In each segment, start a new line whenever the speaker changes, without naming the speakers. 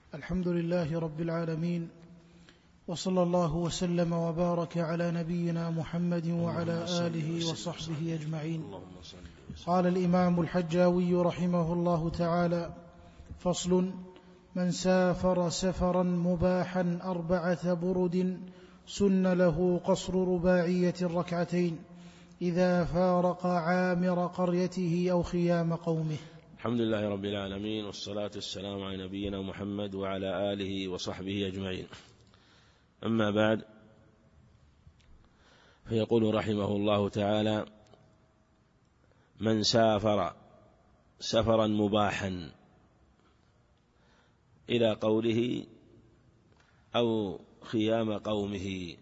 الحمد لله رب العالمين، وصلى الله وسلم وبارك على نبينا محمد وعلى آله وصحبه أجمعين. قال الإمام الحجاوي رحمه الله تعالى: فصل: من سافر سفرا مباحا 4 برد سن له قصر رباعية الركعتين إذا فارق عامر قريته أو خيام قومه.
الحمد لله رب العالمين، والصلاة والسلام على نبينا محمد وعلى آله وصحبه أجمعين. أما بعد، فيقول رحمه الله تعالى: من سافر سفرا مباحا، إلى قوله أو خيام قومه.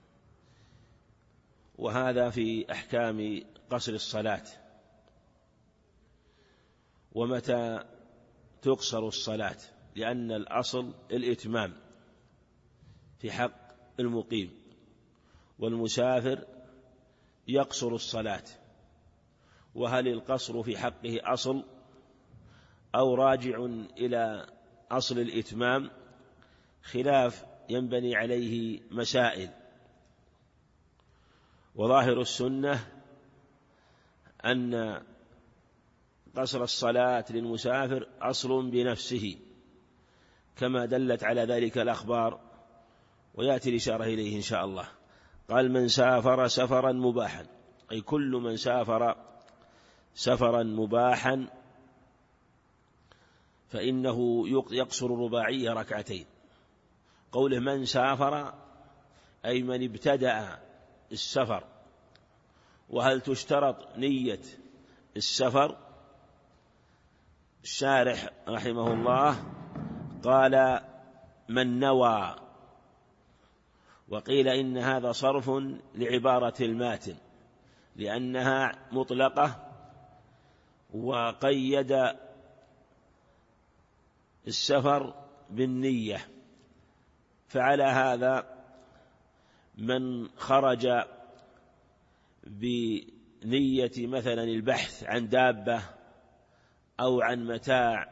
وهذا في أحكام قصر الصلاة. ومتى تقصر الصلاة؟ لأن الأصل الإتمام في حق المقيم، والمسافر يقصر الصلاة. وهل القصر في حقه أصل أو راجع إلى أصل الإتمام؟ خلاف ينبني عليه مسائل. وظاهر السنة أن قصر الصلاة للمسافر أصل بنفسه، كما دلت على ذلك الأخبار، ويأتي الإشارة إليه إن شاء الله. قال: من سافر سفرا مباحا، أي كل من سافر سفرا مباحا فإنه يقصر رباعية ركعتين. قوله من سافر أي من ابتدأ السفر. وهل تشترط نية السفر؟ الشارح رحمه الله قال: من نوى. وقيل إن هذا صرف لعبارة الماتن، لأنها مطلقة، وقيد السفر بالنية. فعلى هذا من خرج بنية مثلا البحث عن دابة أو عن متاع،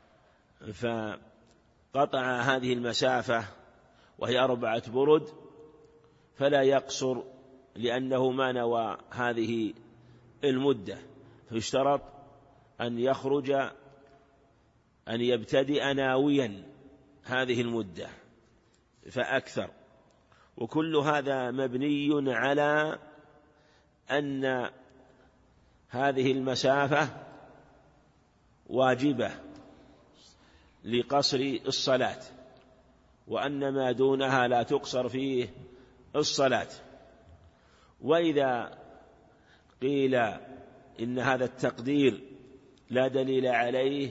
فقطع هذه المسافة وهي 4 برد، فلا يقصر، لأنه ما نوى هذه المدة. فيشترط أن يخرج، أن يبتدئ ناويا هذه المدة فأكثر. وكل هذا مبني على أن هذه المسافة واجبة لقصر الصلاة، وأن ما دونها لا تقصر فيه الصلاة. وإذا قيل إن هذا التقدير لا دليل عليه،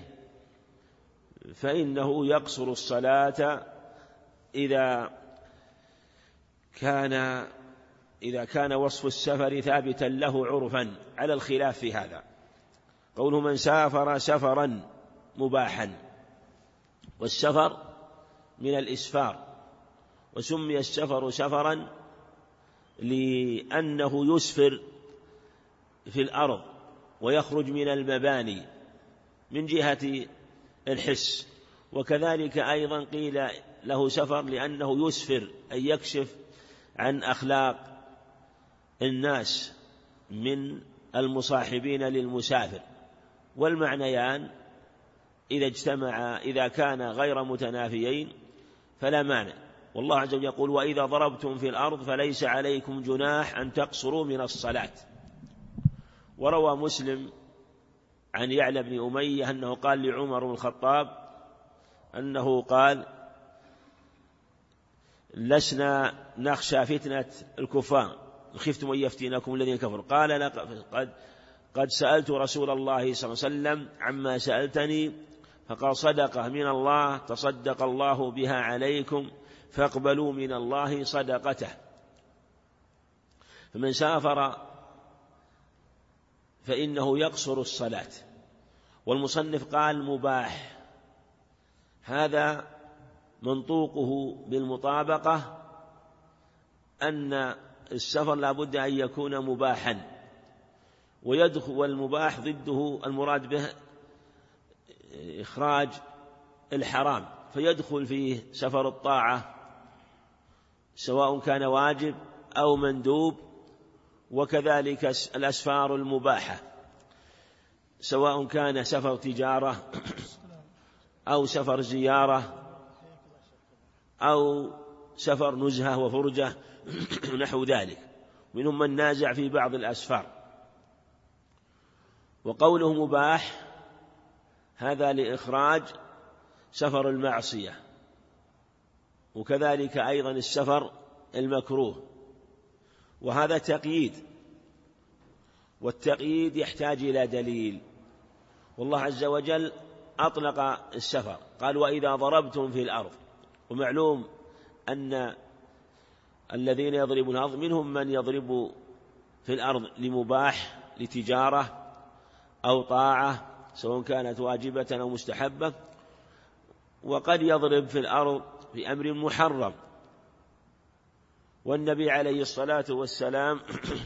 فإنه يقصر الصلاة إذا كان وصف السفر ثابتا له عرفا، على الخلاف في هذا. قوله من سافر سفرا مباحا، والسفر من الإسفار، وسمي السفر سفرا لأنه يسفر في الأرض ويخرج من المباني من جهة الحس. وكذلك أيضا قيل له سفر لأنه يسفر، أي يكشف عن أخلاق الناس من المصاحبين للمسافر. والمعنيان إذا اجتمعا، إذا كان غير متنافيين فلا مانع. والله عز وجل يقول: وإذا ضربتم في الأرض فليس عليكم جناح أن تقصروا من الصلاة. وروى مسلم عن يعلى بن أمية أنه قال لعمر بن الخطاب أنه قال: لسنا نخشى فتنة الكفار، خفتم أن يفتنكم الذين كفروا. قال: قد سألت رسول الله صلى الله عليه وسلم عما سألتني، فقال: صدقة من الله تصدق الله بها عليكم، فاقبلوا من الله صدقته. فمن سافر فإنه يقصر الصلاة. والمصنف قال مباح، هذا منطوقه بالمطابقة أن السفر لا بد أن يكون مباحا، والمباح ضده المراد به إخراج الحرام، فيدخل فيه سفر الطاعة سواء كان واجب أو مندوب، وكذلك الأسفار المباحة سواء كان سفر تجارة أو سفر زيارة أو سفر نزهة وفرجة نحو ذلك. منهم من نازع في بعض الأسفار. وقوله مباح هذا لإخراج سفر المعصية، وكذلك أيضا السفر المكروه، وهذا تقييد، والتقييد يحتاج إلى دليل. والله عز وجل أطلق السفر قال وإذا ضربتم في الأرض، ومعلوم أن الذين يضربون الأرض منهم من يضرب في الأرض لمباح لتجارة أو طاعة سواء كانت واجبة أو مستحبة، وقد يضرب في الأرض في أمر محرم. والنبي عليه الصلاة والسلام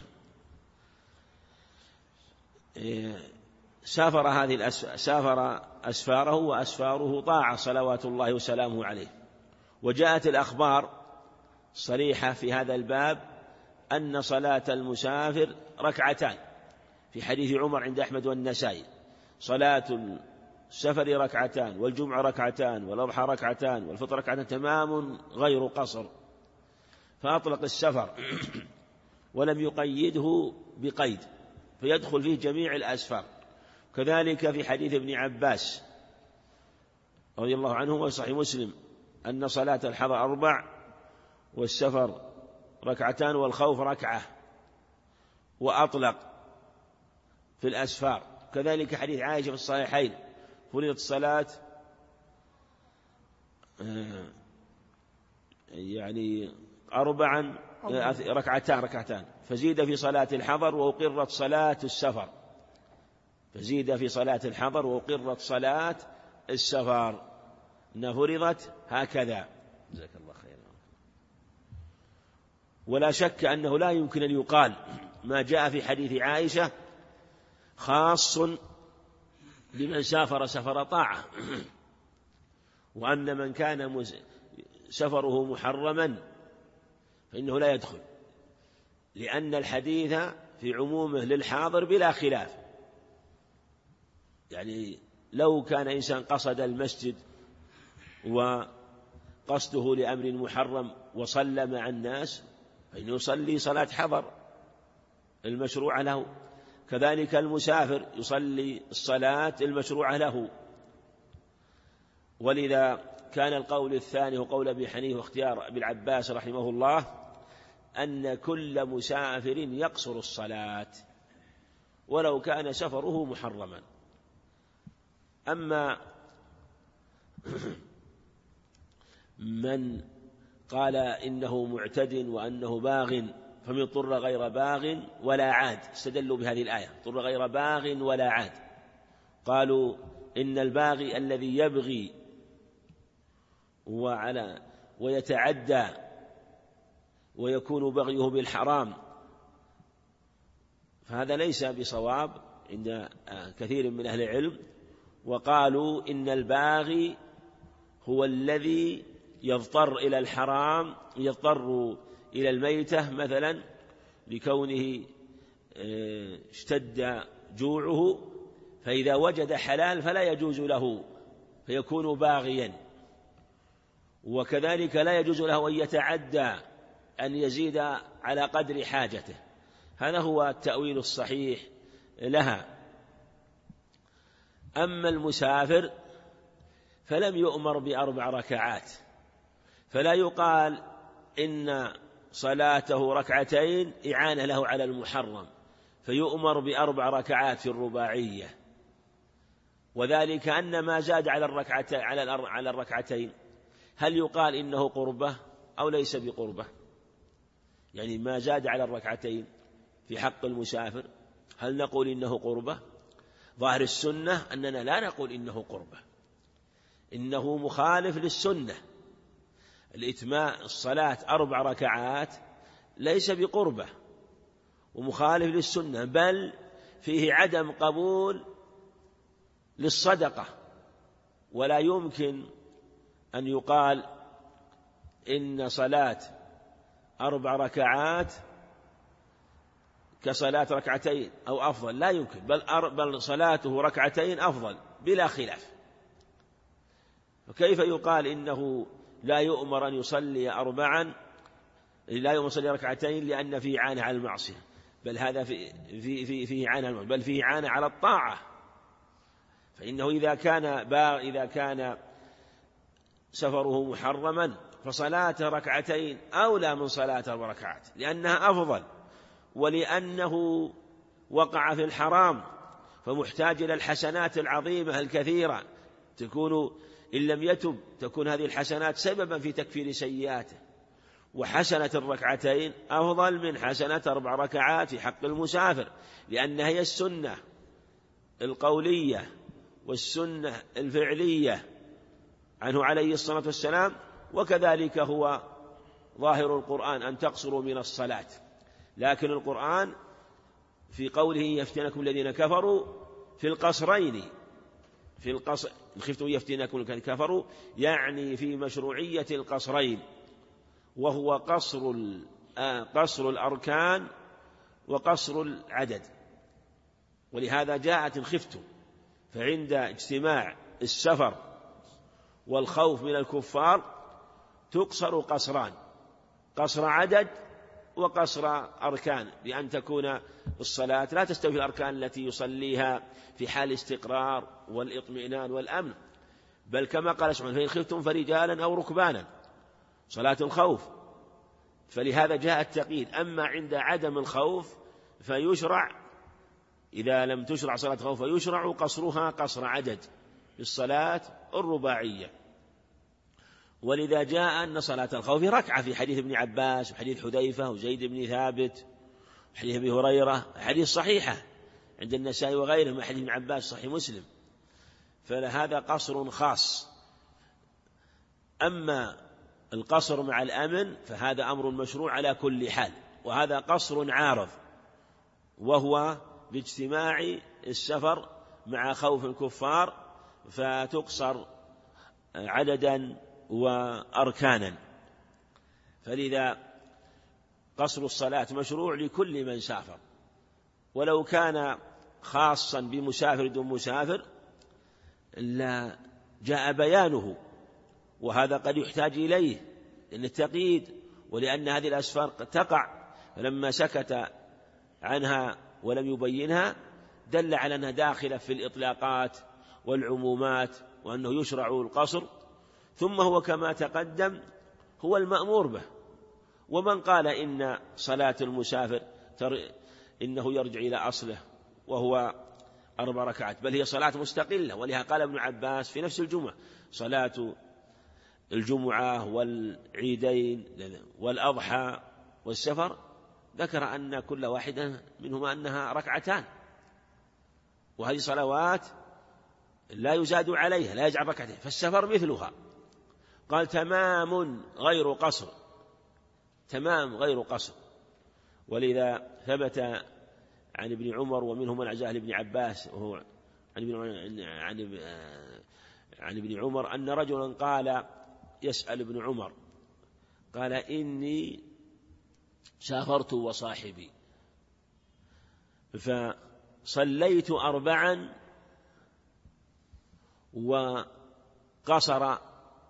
سافر أسفاره وأسفاره طاعة صلوات الله وسلامه عليه. وجاءت الأخبار صريحة في هذا الباب أن صلاة المسافر ركعتان، في حديث عمر عند أحمد والنسائي: صلاة السفر ركعتان، والجمعة ركعتان، والأضحى ركعتان، والفطر ركعتان، تمام غير قصر. فأطلق السفر ولم يقيده بقيد، فيدخل فيه جميع الأسفار. كذلك في حديث ابن عباس رضي الله عنه وصحيح مسلم أن صلاة الحضر 4 والسفر ركعتان والخوف ركعة، وأطلق في الأسفار. كذلك حديث عائشة في الصحيحين: فرضت الصلاة يعني 4 ركعتان، فزيد في صلاة الحضر وأقرت صلاة السفر، فزيد في صلاة الحضر وأقرت صلاة السفر، إنها فرضت هكذا. جزاك الله خيرا. ولا شك أنه لا يمكن أن يقال ما جاء في حديث عائشة خاص بمن سافر سفر طاعة، وأن من كان سفره محرما فإنه لا يدخل، لأن الحديث في عمومه للحاضر بلا خلاف. يعني لو كان إنسان قصد المسجد وقصده لأمر محرم وصلى مع الناس فإنه يصلي صلاة حضر المشروع له، كذلك المسافر يصلي الصلاة المشروعة له. ولذا كان القول الثاني هو قول أبي حنيفة واختيار أبي العباس رحمه الله أن كل مسافر يقصر الصلاة ولو كان سفره محرما. أما من قال إنه معتد وأنه باغ فمن اضطر غير باغ ولا عاد، استدلوا بهذه الآية: اضطر غير باغ ولا عاد. قالوا إن الباغي الذي يبغي ويتعدى ويكون بغيه بالحرام، فهذا ليس بصواب عند كثير من أهل العلم. وقالوا إن الباغي هو الذي يضطر إلى الحرام، يضطر إلى الميتة مثلا لكونه اشتد جوعه، فإذا وجد حلال فلا يجوز له فيكون باغيا. وكذلك لا يجوز له أن يتعدى أن يزيد على قدر حاجته. هذا هو التأويل الصحيح لها. أما المسافر فلم يؤمر ب4 ركعات، فلا يقال إن صلاته ركعتين إعانة له على المحرم فيؤمر ب4 ركعات في الرباعية. وذلك أن ما زاد على الركعتين هل يقال إنه قربة أو ليس بقربة؟ يعني ما زاد على الركعتين في حق المسافر هل نقول إنه قربة؟ ظاهر السنة أننا لا نقول إنه قربة، إنه مخالف للسنة. الإتماء الصلاة 4 ركعات ليس بقربة ومخالف للسنة، بل فيه عدم قبول للصدقة، ولا يمكن أن يقال إن صلاة 4 ركعات كصلاة ركعتين أو أفضل، لا يمكن، بل صلاته ركعتين أفضل بلا خلاف. فكيف يقال إنه لا يؤمر أن يصلي 4، لا يؤمر يصلي ركعتين لأن فيه إعانة على المعصية، بل هذا فيه إعانة، بل فيه إعانة على الطاعة. فإنه إذا كان سفره محرما فصلاة ركعتين أولى من صلاة 4 ركعات، لأنها أفضل، ولأنه وقع في الحرام فمحتاج إلى الحسنات العظيمة الكثيرة، تكون إن لم يتب تكون هذه الحسنات سببا في تكفير سيئاته. وحسنة 2 ركعتين أفضل من حسنة 4 ركعات في حق المسافر، لأنها هي السنة القولية والسنة الفعلية عنه عليه الصلاة والسلام. وكذلك هو ظاهر القرآن أن تقصروا من الصلاة، لكن القرآن في قوله يفتنكم الذين كفروا في القصرين، في القصر إن خفتم يفتنكم الذين كفروا، يعني في مشروعية القصرين، وهو قصر الأركان وقصر العدد. ولهذا جاءت إن خفتم، فعند اجتماع السفر والخوف من الكفار تقصر قصران: قصر عدد وقصر أركان، بأن تكون الصلاة لا تستوي الأركان التي يصليها في حال استقرار والإطمئنان والأمن، بل كما قال سبحانه: فإن خفتم فرجالا أو ركبانا، صلاة الخوف. فلهذا جاء التقييد. أما عند عدم الخوف فيشرع، إذا لم تشرع صلاة الخوف فيشرع قصرها قصر عدد في الصلاة الرباعية. ولذا جاء أن صلاة الخوف ركعة في حديث ابن عباس وحديث حذيفة وزيد بن ثابت وحديث أبي هريرة، حديث صحيحة عند النسائي وغيره من حديث ابن عباس صحيح مسلم. فهذا قصر خاص. أما القصر مع الأمن فهذا أمر مشروع على كل حال، وهذا قصر عارض، وهو باجتماع السفر مع خوف الكفار فتقصر عددا وأركانا. فلذا قصر الصلاة مشروع لكل من سافر، ولو كان خاصا بمسافر دون مسافر لا جاء بيانه، وهذا قد يحتاج إليه لأن التقييد، ولأن هذه الأسفار قد تقع، فلما سكت عنها ولم يبينها دل على أنها داخلة في الإطلاقات والعمومات، وأنه يشرع القصر. ثم هو كما تقدم هو المأمور به. ومن قال إن صلاة المسافر إنه يرجع إلى أصله وهو 4 ركعات، بل هي صلاة مستقلة. ولها قال ابن عباس في نفس الجمعة: صلاة الجمعة والعيدين والأضحى والسفر، ذكر أن كل واحدة منهما أنها ركعتان، وهذه صلوات لا يزاد عليها، لا يجعل ركعتين. فالسفر مثلها، قال تمام غير قصر، تمام غير قصر. ولذا ثبت عن ابن عمر ومنهم من عزاه لابن عباس، وهو عن ابن عمر أن رجلا قال يسأل ابن عمر، قال: إني سافرت وصاحبي فصليت 4 وقصر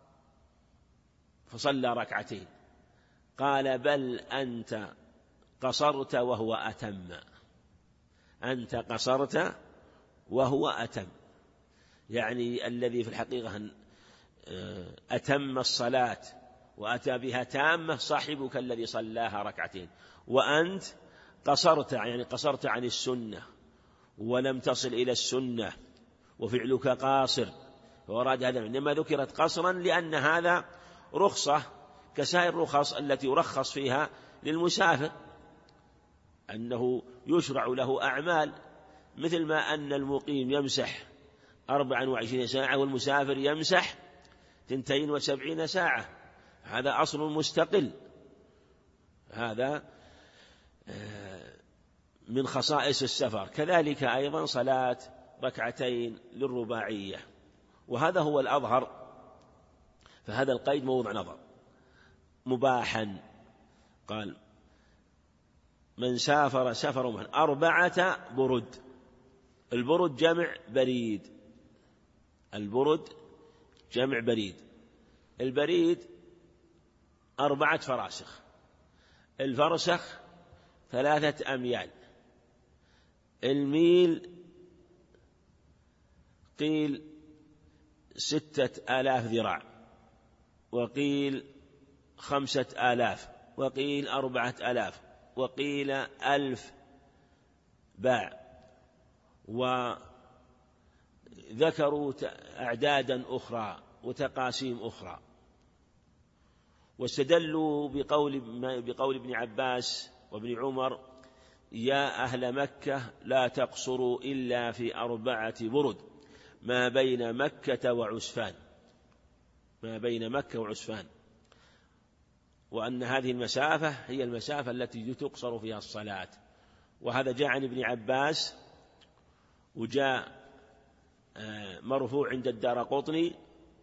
فصلى 2. قال: بل أنت قصرت وهو أتم، أنت قصرت وهو أتم، يعني الذي في الحقيقة أتم الصلاة وأتى بها تامة صاحبك الذي صلاها 2، وأنت قصرت، يعني قصرت عن السنة ولم تصل إلى السنة وفعلك قاصر. فوراد هذا، إنما ذكرت قصرا لأن هذا رخصة كسائر الرخص التي يرخص فيها للمسافر، أنه يشرع له أعمال، مثل ما أن المقيم يمسح 24 ساعة والمسافر يمسح 72 ساعة، هذا أصل مستقل. هذا من خصائص السفر. كذلك أيضا صلاة 2 للرباعية، وهذا هو الأظهر. فهذا القيد موضع نظر. مباحا قال من سافر سفر مباحا 4 برد. البرد جمع بريد، البرد جمع بريد. البريد 4 فراسخ، الفرسخ 3 أميال، الميل قيل 6000 ذراع، وقيل 5000، وقيل 4000، وقيل 1000 باع، وذكروا أعدادا أخرى وتقاسيم أخرى. واستدلوا بقول ابن عباس وابن عمر: يا أهل مكة لا تقصروا إلا في 4 برد ما بين مكة وعسفان، ما بين مكة وعسفان، وأن هذه المسافة هي المسافة التي تقصر فيها الصلاة. وهذا جاء عن ابن عباس، وجاء مرفوع عند الدارقطني،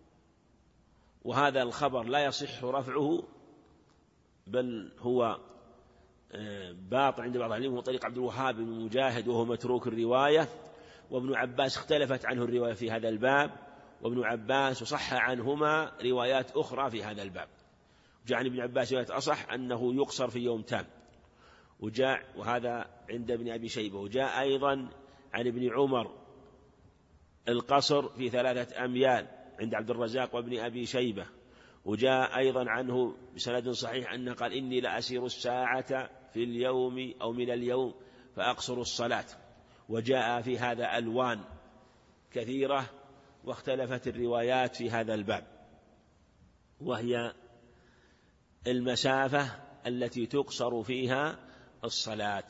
وهذا الخبر لا يصح رفعه، بل هو باطل عند بعض العلماء، وطريق عبد الوهاب بن مجاهد وهو متروك الرواية. وابن عباس اختلفت عنه الرواية في هذا الباب، وابن عباس وصح عنهما روايات أخرى في هذا الباب. جاء عن ابن عباس رواية أصح أنه يقصر في يوم تام، وجاء وهذا عند ابن أبي شيبة. وجاء أيضا عن ابن عمر القصر في 3 أميال عند عبد الرزاق وابن أبي شيبة. وجاء أيضا عنه بسند صحيح أنه قال: إني لأسير الساعة في اليوم أو من اليوم فأقصر الصلاة. وجاء في هذا ألوان كثيرة، واختلفت الروايات في هذا الباب، وهي المسافة التي تقصر فيها الصلاة.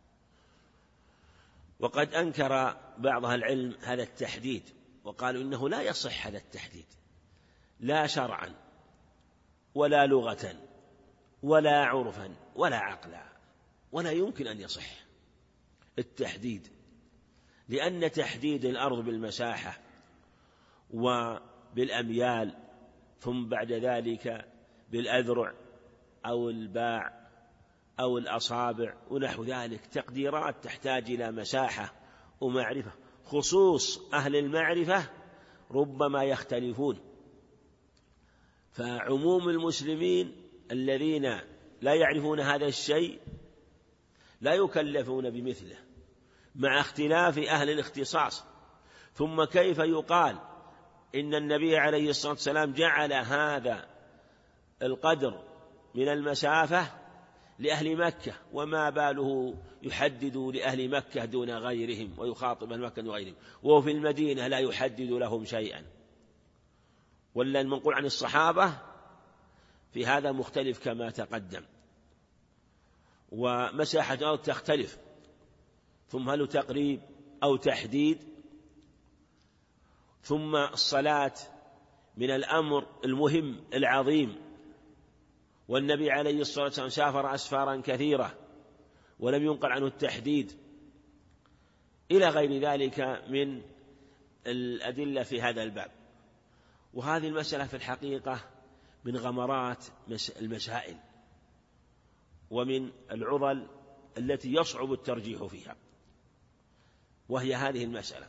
وقد أنكر بعض أهل العلم هذا التحديد، وقالوا إنه لا يصح هذا التحديد، لا شرعا ولا لغة ولا عرفا ولا عقلا، ولا يمكن أن يصح التحديد، لأن تحديد الأرض بالمساحة وبالأميال ثم بعد ذلك بالأذرع أو الباع أو الأصابع ونحو ذلك تقديرات تحتاج إلى مساحة ومعرفة، خصوص أهل المعرفة ربما يختلفون. فعموم المسلمين الذين لا يعرفون هذا الشيء لا يكلفون بمثله، مع اختلاف أهل الاختصاص. ثم كيف يقال إن النبي عليه الصلاة والسلام جعل هذا القدر من المسافة لأهل مكة، وما باله يحدد لأهل مكة دون غيرهم ويخاطب أهل مكة دون غيرهم، وهو في المدينة لا يحدد لهم شيئا؟ ولا المنقول عن الصحابة في هذا مختلف كما تقدم. ومساحة الأرض تختلف، ثم هل تقريب أو تحديد. ثم الصلاة من الأمر المهم العظيم، والنبي عليه الصلاة والسلام سافر أسفارا كثيرة ولم ينقل عنه التحديد، إلى غير ذلك من الأدلة في هذا الباب. وهذه المسألة في الحقيقة من غمرات المسائل ومن العضل التي يصعب الترجيح فيها، وهي هذه المسألة،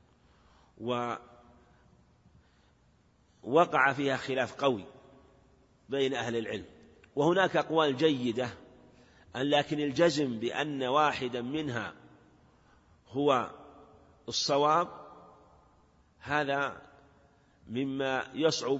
ووقع فيها خلاف قوي بين أهل العلم، وهناك أقوال جيدة، لكن الجزم بأن واحدا منها هو الصواب هذا مما يصعب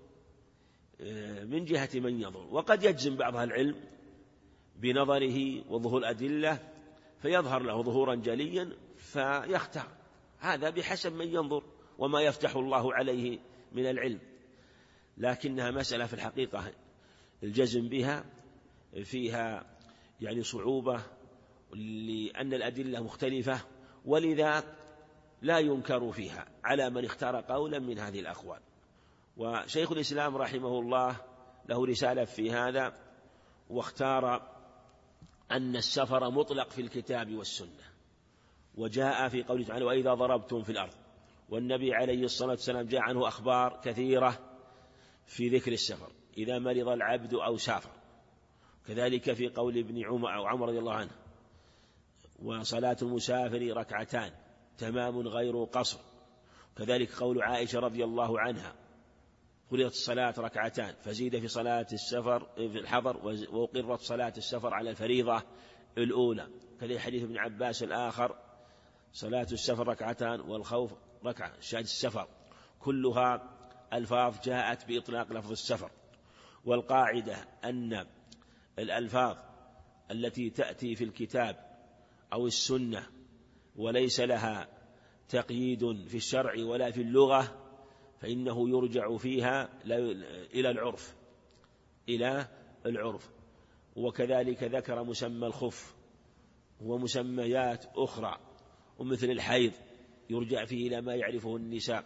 من جهة من ينظر. وقد يجزم بعض أهل العلم بنظره وظهور الأدلة فيظهر له ظهورا جليا فيختار، هذا بحسب من ينظر وما يفتح الله عليه من العلم. لكنها مسألة في الحقيقة الجزم بها فيها يعني صعوبة، لأن الأدلة مختلفة، ولذا لا ينكر فيها على من اختار قولا من هذه الأقوال. وشيخ الإسلام رحمه الله له رسالة في هذا، واختار أن السفر مطلق في الكتاب والسنة، وجاء في قوله تعالى: وإذا ضربتم في الأرض. والنبي عليه الصلاة والسلام جاء عنه أخبار كثيرة في ذكر السفر إذا مرض العبد أو سافر. كذلك في قول ابن عمر أو عمر رضي الله عنه: وصلاة المسافر ركعتان تمام غير قصر. كذلك قول عائشة رضي الله عنها: فرضت الصلاة ركعتان فزيد في صلاة السفر في الحضر وأقرت صلاة السفر على الفريضة الأولى. كذلك حديث ابن عباس الآخر: صلاة السفر ركعتان والخوف ركعة. شهادة السفر كلها ألفاظ جاءت بإطلاق لفظ السفر. والقاعدة أن الألفاظ التي تأتي في الكتاب أو السنة وليس لها تقييد في الشرع ولا في اللغة فإنه يرجع فيها إلى العرف. وكذلك ذكر مسمى الخف ومسميات أخرى، ومثل الحيض يرجع فيه إلى ما يعرفه النساء،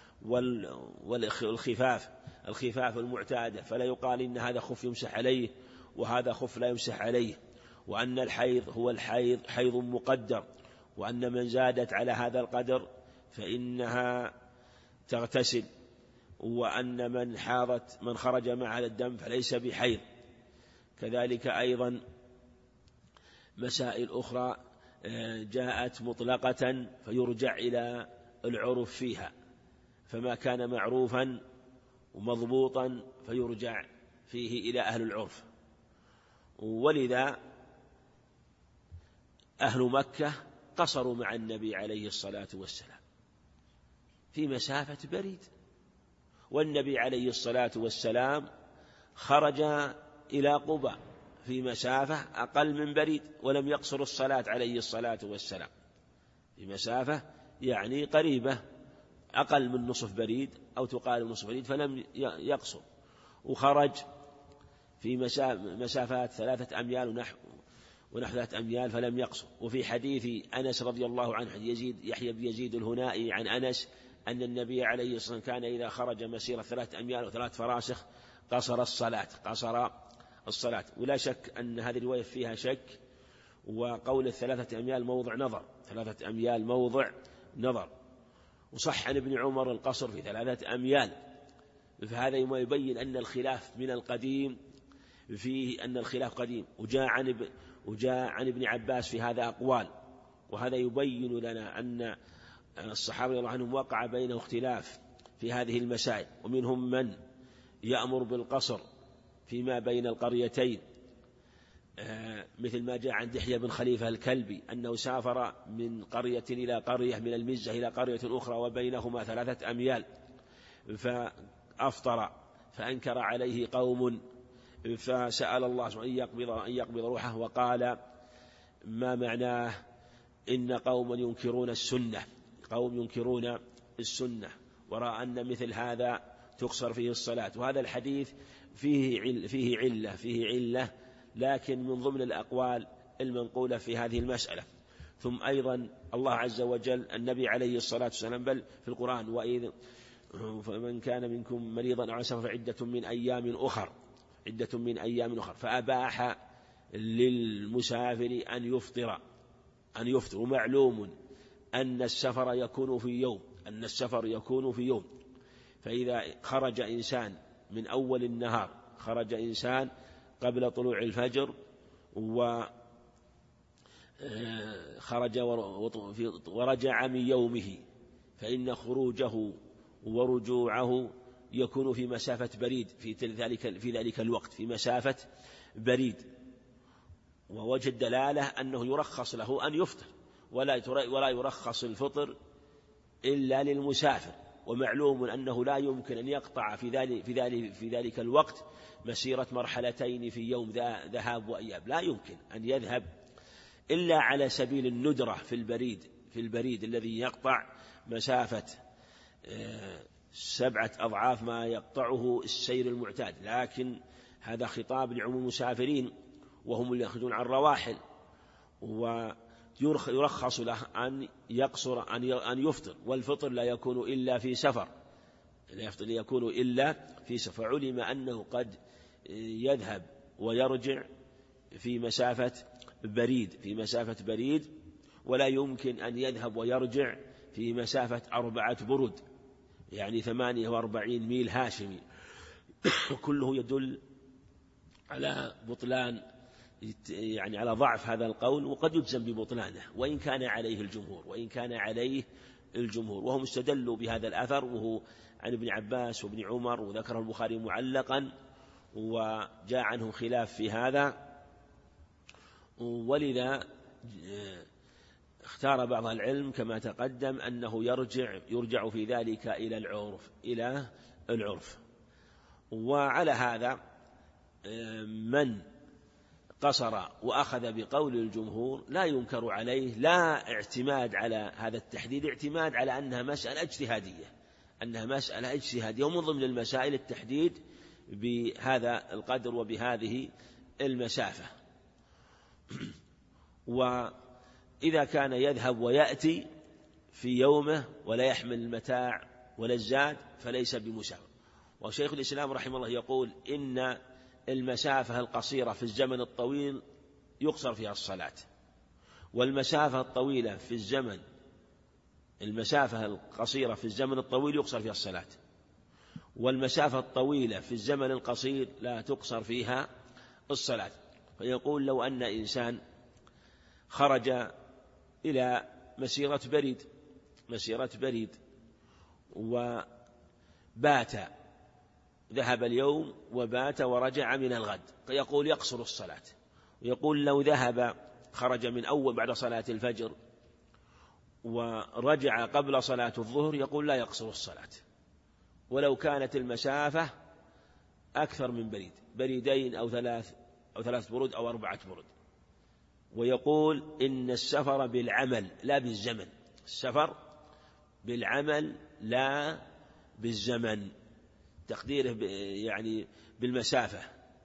الخفاف المعتادة فلا يقال إن هذا خف يمسح عليه وهذا خف لا يمسح عليه، وأن الحيض هو الحيض حيض مقدر، وأن من زادت على هذا القدر فإنها تغتسل، وأن من خرج معها الدم فليس بحيض. كذلك أيضا مسائل أخرى جاءت مطلقة فيرجع إلى العرف فيها، فما كان معروفا ومضبوطا فيرجع فيه إلى أهل العرف. ولذا أهل مكة قصروا مع النبي عليه الصلاة والسلام في مسافة بريد، والنبي عليه الصلاة والسلام خرج إلى قباء في مسافة أقل من بريد ولم يقصر الصلاة عليه الصلاة والسلام، في مسافة يعني قريبة أقل من نصف بريد أو تقارب نصف بريد فلم يقصر، وخرج في مسافات 3 أميال ونحو 3 أميال فلم يقصر. وفي حديث أنس رضي الله عنه يحيى بن يزيد الهنائي عن أنس أن النبي عليه الصلاة والسلام كان إذا خرج مسيرة 3 أميال و3 فراسخ قصر الصلاة. ولا شك أن هذه الرواية فيها شك، وقول 3 أميال موضع نظر، 3 أميال موضع نظر. وصح عن ابن عمر القصر في 3 أميال، فهذا يبين أن الخلاف من القديم فيه، أن الخلاف قديم. وجاء عن ابن عباس في هذا أقوال، وهذا يبين لنا أن الصحابة رضي الله عنهم وقع بينهم اختلاف في هذه المسائل، ومنهم من يأمر بالقصر فيما بين القريتين، مثل ما جاء عن دحية بن خليفة الكلبي أنه سافر من قرية إلى قرية، من المزة إلى قرية أخرى وبينهما 3 أميال، فأفطر فأنكر عليه قوم، فسأل الله سبحانه أن يقبض روحه، وقال: ما معناه؟ إن قوم ينكرون السنة ورأى أن مثل هذا تقصر فيه الصلاة. وهذا الحديث فيه علة لكن من ضمن الأقوال المنقولة في هذه المسألة. ثم أيضا الله عز وجل النبي عليه الصلاة والسلام بل في القرآن: وإذ فمن كان منكم مريضا أو على سفر فعدة من أيام أخر، فأباح للمسافر أن يفطر. ومعلوم أن السفر يكون في يوم، فإذا خرج إنسان من أول النهار، خرج إنسان قبل طلوع الفجر وخرج ورجع من يومه، فإن خروجه ورجوعه يكون في مسافة بريد في ذلك الوقت، في مسافة بريد. ووجه الدلالة أنه يرخص له أن يفطر، ولا يرخص الفطر إلا للمسافر. ومعلوم أنه لا يمكن أن يقطع في ذلك الوقت مسيرة مرحلتين في يوم ذهاب وإياب، لا يمكن أن يذهب إلا على سبيل الندرة في البريد الذي يقطع مسافة 7 أضعاف ما يقطعه السير المعتاد. لكن هذا خطاب لعموم المسافرين وهم اللي يخرجون عن الرواحل، ويرخص له أن يقصر أن يفطر، والفطر لا يكون إلا في سفر، فعلم أنه قد يذهب ويرجع في مسافة بريد، ولا يمكن أن يذهب ويرجع في مسافة 4 برد، يعني 48 ميل هاشمي، كله يدل على بطلان، يعني على ضعف هذا القول، وقد يجزم ببطلانه وإن كان عليه الجمهور وهم استدلوا بهذا الأثر وهو عن ابن عباس وابن عمر، وذكره البخاري معلقا، وجاء عنه خلاف في هذا، ولذا اختار بعض العلم كما تقدم أنه يرجع في ذلك إلى العرف. وعلى هذا من قصر وأخذ بقول الجمهور لا ينكر عليه، لا اعتماد على هذا التحديد، اعتماد على أنها مسألة اجتهادية، ومن ضمن المسائل التحديد بهذا القدر وبهذه المسافة. وإذا كان يذهب ويأتي في يومه ولا يحمل المتاع ولا الزاد فليس بمسافر. وشيخ الإسلام رحمه الله يقول إن المسافة القصيرة في الزمن الطويل يقصر فيها الصلاة، والمسافة القصيرة في الزمن الطويل يقصر فيها الصلاة، والمسافة الطويلة في الزمن القصير لا تقصر فيها الصلاة. فيقول لو أن إنسان خرج إلى مسيرة بريد وبات، ذهب اليوم وبات ورجع من الغد، يقول يقصر الصلاة. ويقول لو خرج من أول بعد صلاة الفجر ورجع قبل صلاة الظهر، يقول لا يقصر الصلاة ولو كانت المسافة أكثر من بريدين أو ثلاث برود أو 4 برود. ويقول إن السفر بالعمل لا بالزمن، السفر بالعمل لا بالزمن، تقديره يعني بالمسافة،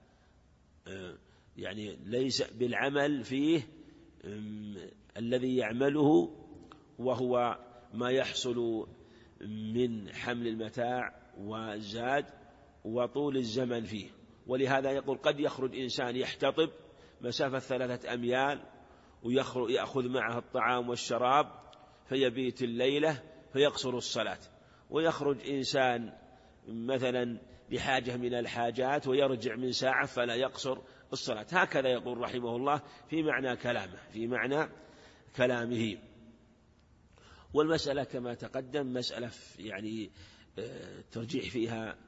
يعني ليس بالعمل فيه الذي يعمله وهو ما يحصل من حمل المتاع والزاد وطول الزمن فيه. ولهذا يقول قد يخرج إنسان يحتطب مسافة 3 أميال ويأخذ معه الطعام والشراب فيبيت الليلة فيقصر الصلاة، ويخرج إنسان مثلا لحاجة من الحاجات ويرجع من ساعة فلا يقصر الصلاة. هكذا يقول رحمه الله في معنى كلامه. والمسألة كما تقدم مسألة يعني ترجيح فيها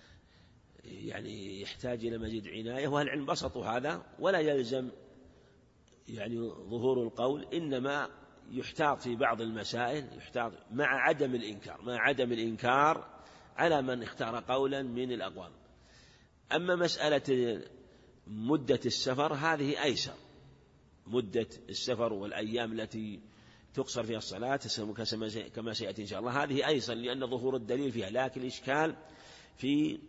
يعني يحتاج إلى مزيد عناية، وأهل العلم بسطوا هذا، ولا يلزم يعني ظهور القول، إنما يحتاط في بعض المسائل، مع عدم الإنكار على من اختار قولا من الأقوال. أما مسألة مدة السفر هذه أيسر، مدة السفر والأيام التي تقصر فيها الصلاة كما سيأتي إن شاء الله، هذه أيسر لأن ظهور الدليل فيها، لكن الإشكال في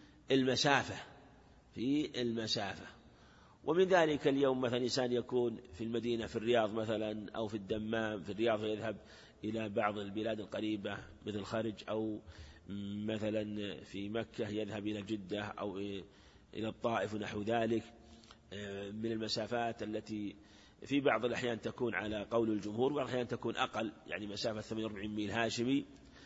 المسافة. ومن ذلك اليوم مثلا إنسان يكون في المدينة في الرياض مثلا أو في الدمام في الرياض فيذهب إلى بعض البلاد القريبة مثل خرج، أو مثلا في مكة يذهب إلى جدة أو إلى الطائف ونحو ذلك من المسافات التي في بعض الأحيان تكون على قول الجمهور، وبعض الأحيان تكون أقل، يعني مسافة 48 ميل هاشمي،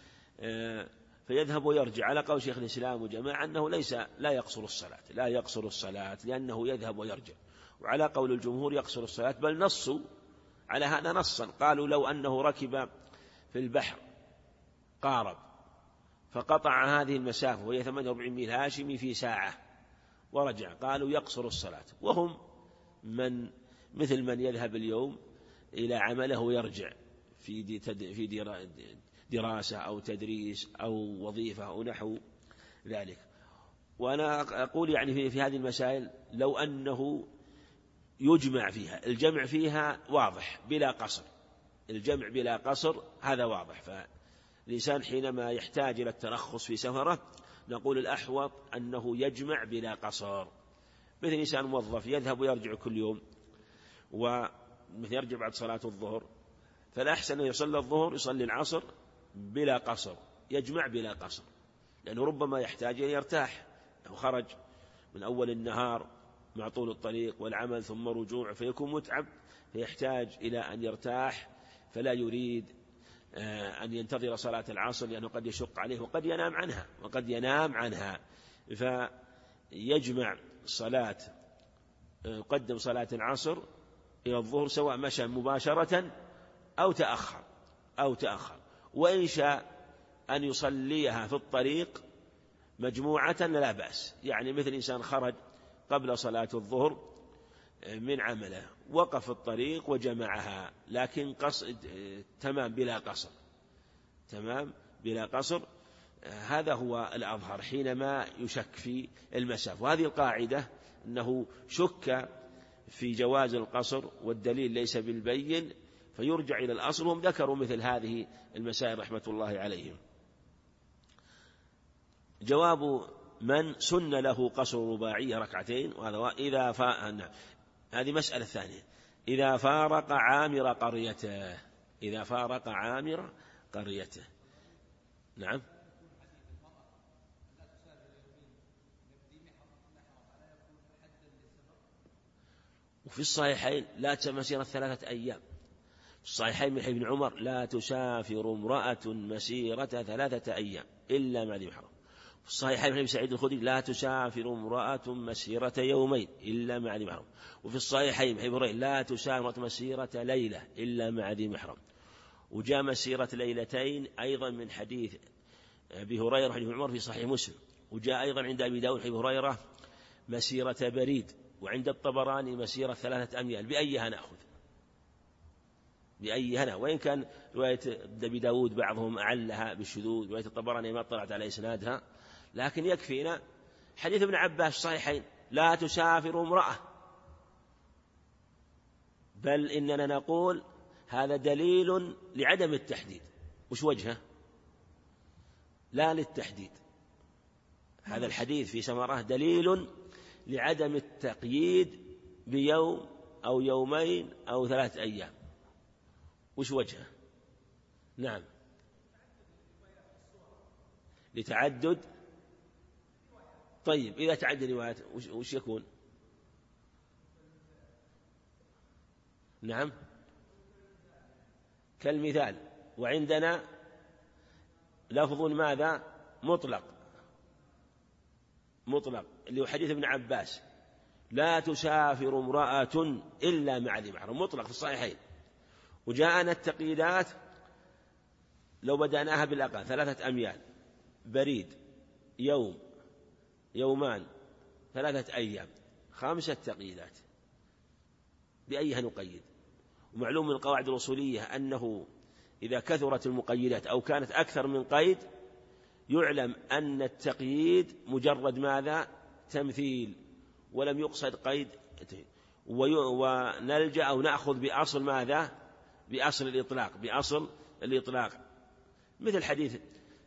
فيذهب ويرجع على قول شيخ الإسلام وجماعة أنه لا يقصر الصلاة لأنه يذهب ويرجع. وعلى قول الجمهور يقصر الصلاة، بل نصوا على هذا نصا، قالوا لو أنه ركب في البحر قارب فقطع هذه المسافة وهي 48 ميل هاشمي في ساعة ورجع، قالوا يقصر الصلاة. وهم مثل من يذهب اليوم إلى عمله ويرجع في دراسة أو تدريس أو وظيفة أو نحو ذلك. وأنا أقول يعني في هذه المسائل لو أنه يجمع فيها، الجمع فيها واضح بلا قصر، الجمع بلا قصر هذا واضح، فالإنسان حينما يحتاج إلى الترخص في سفره نقول الأحوط أنه يجمع بلا قصر. مثل إنسان موظف يذهب ويرجع كل يوم، ومثل يرجع بعد صلاة الظهر، فالأحسن أن يصلي الظهر يصلي العصر بلا قصر، يجمع بلا قصر، لأنه ربما يحتاج أن يرتاح، أو خرج من أول النهار مع طول الطريق والعمل ثم رجوع فيكون متعب، فيحتاج إلى أن يرتاح، فلا يريد أن ينتظر صلاة العصر لأنه قد يشق عليه وقد ينام عنها فيجمع صلاة، يقدم صلاة العصر إلى الظهر سواء مشى مباشرة أو تأخر، وإن شاء أن يصليها في الطريق مجموعة لا بأس. يعني مثل إنسان خرج قبل صلاة الظهر من عمله، وقف في الطريق وجمعها، لكن تمام بلا قصر. هذا هو الأظهر حينما يشك في المسافة. وهذه القاعدة أنه شك في جواز القصر والدليل ليس بالبين، فيرجع إلى الأصل. وهم ذكروا مثل هذه المسائل رحمة الله عليهم. جواب من سن له قصر رباعية ركعتين، وهذا هذه مسألة ثانية. إذا فارق عامر قريته. نعم. وفي الصحيحين لا مسيرة 3 أيام. في الصحيحين من حديث ابن عمر: لا تسافر امرأة مسيرة 3 أيام إلا مع ذي محرم. في الصحيحين من حديث سعيد الخدري: لا تسافر امرأة مسيرة يومين إلا مع ذي محرم. وفي الصحيحين من حديث هريرة: لا تسافر مسيرة ليلة إلا مع ذي محرم. وجاء مسيرة ليلتين أيضا من حديث أبي هريرة وحديث عمر في صحيح مسلم. وجاء أيضا عند أبي داود حديث هريرة مسيرة بريد. وعند الطبراني مسيرة 3 أميال. بأيها نأخذ؟ وإن كان رواية أبي داود بعضهم أعلها بالشذوذ، رواية الطبراني ما اطلعت على إسنادها، لكن يكفينا حديث ابن عباس الصحيحين: لا تسافر امرأة. بل إننا نقول هذا دليل لعدم التحديد. وش وجهه؟ لا للتحديد. هذا الحديث في سمرة دليل لعدم التقييد بيوم أو يومين أو 3 أيام. وش وجهه؟ نعم، لتعدد. طيب إذا تعدد روايات وش يكون؟ نعم، كالمثال. وعندنا لفظ ماذا؟ مطلق اللي هو حديث ابن عباس: لا تسافر امرأة إلا مع ذي محرم، مطلق في الصحيحين. وجاءنا التقييدات لو بدأناها بالأقل: 3 أميال، بريد، يوم، يومان، 3 أيام، 5 تقييدات. بأيها نقيد؟ ومعلوم من القواعد الأصولية أنه إذا كثرت المقيدات أو كانت أكثر من قيد يعلم أن التقييد مجرد ماذا؟ تمثيل، ولم يقصد قيد. ونلجأ أو نأخذ بأصل ماذا؟ بأصل الإطلاق. مثل حديث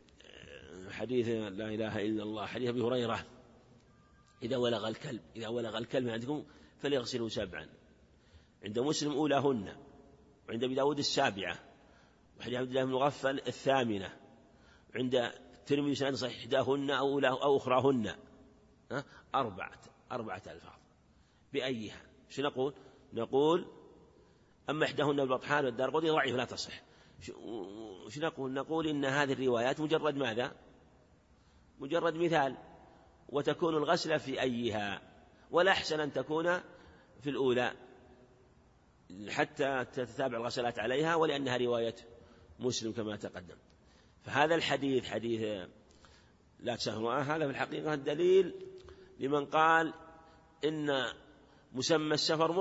لا إله إلا الله، حديث أبي هريرة: إذا ولغ الكلب من عندكم فليغسلوا 7. عند مسلم: أولاهن. وعند أبي داود: 7. وحديث عبد الله بن مغفل: 8. عند الترمذي سند صحيح: إحداهن أو أخراهن. 4 ألفاظ. بأيها؟ شو نقول أما إحداهن البطحان والدارقطني ضعيف لا تصح. شو نقول إن هذه الروايات مجرد ماذا؟ مجرد مثال، وتكون الغسلة في أيها، ولا أحسن أن تكون في الأولى حتى تتابع الغسلات عليها، ولأنها رواية مسلم كما تقدم. فهذا الحديث حديث لا تسافروا هذا في الحقيقة الدليل لمن قال إن مسمى السفر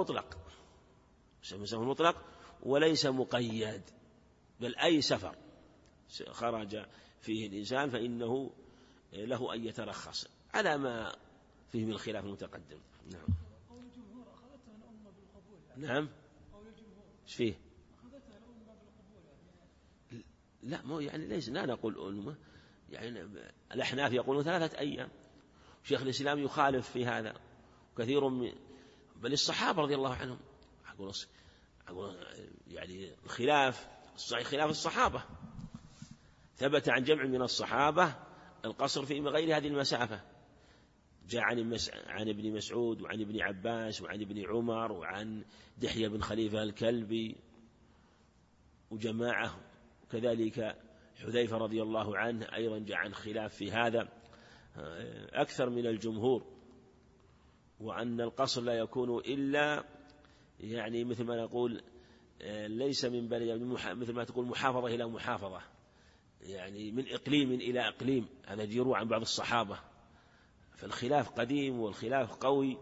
مطلق وليس مقيد، بل أي سفر خرج فيه الإنسان فإنه له أن يترخص على ما فيه من الخلاف المتقدم. نعم.
قول الجمهور أخذتها الأمة بالقبول.
نعم.
قول الجمهور
إيش فيه؟
أخذتها الأمة بالقبول
لا، مو يعني ليس، لا نقول أمة، يعني الأحناف يقولون 3 أيام. شيخ الإسلام يخالف في هذا، كثير بل الصحابة رضي الله عنهم. أقول يعني الخلاف الصحيح خلاف الصحابة. ثبت عن جمع من الصحابة القصر في غير هذه المسافة. جاء عن ابن مسعود وعن ابن عباس وعن ابن عمر وعن دحية بن خليفة الكلبي وجماعة، وكذلك حذيفة رضي الله عنه أيضا جاء عن خلاف في هذا. أكثر من الجمهور، وأن القصر لا يكون إلا يعني مثل ما نقول ليس من بلد، مثل ما تقول محافظة إلى محافظة، يعني من إقليم إلى إقليم. هذا يروى عن بعض الصحابة. فالخلاف قديم والخلاف قوي،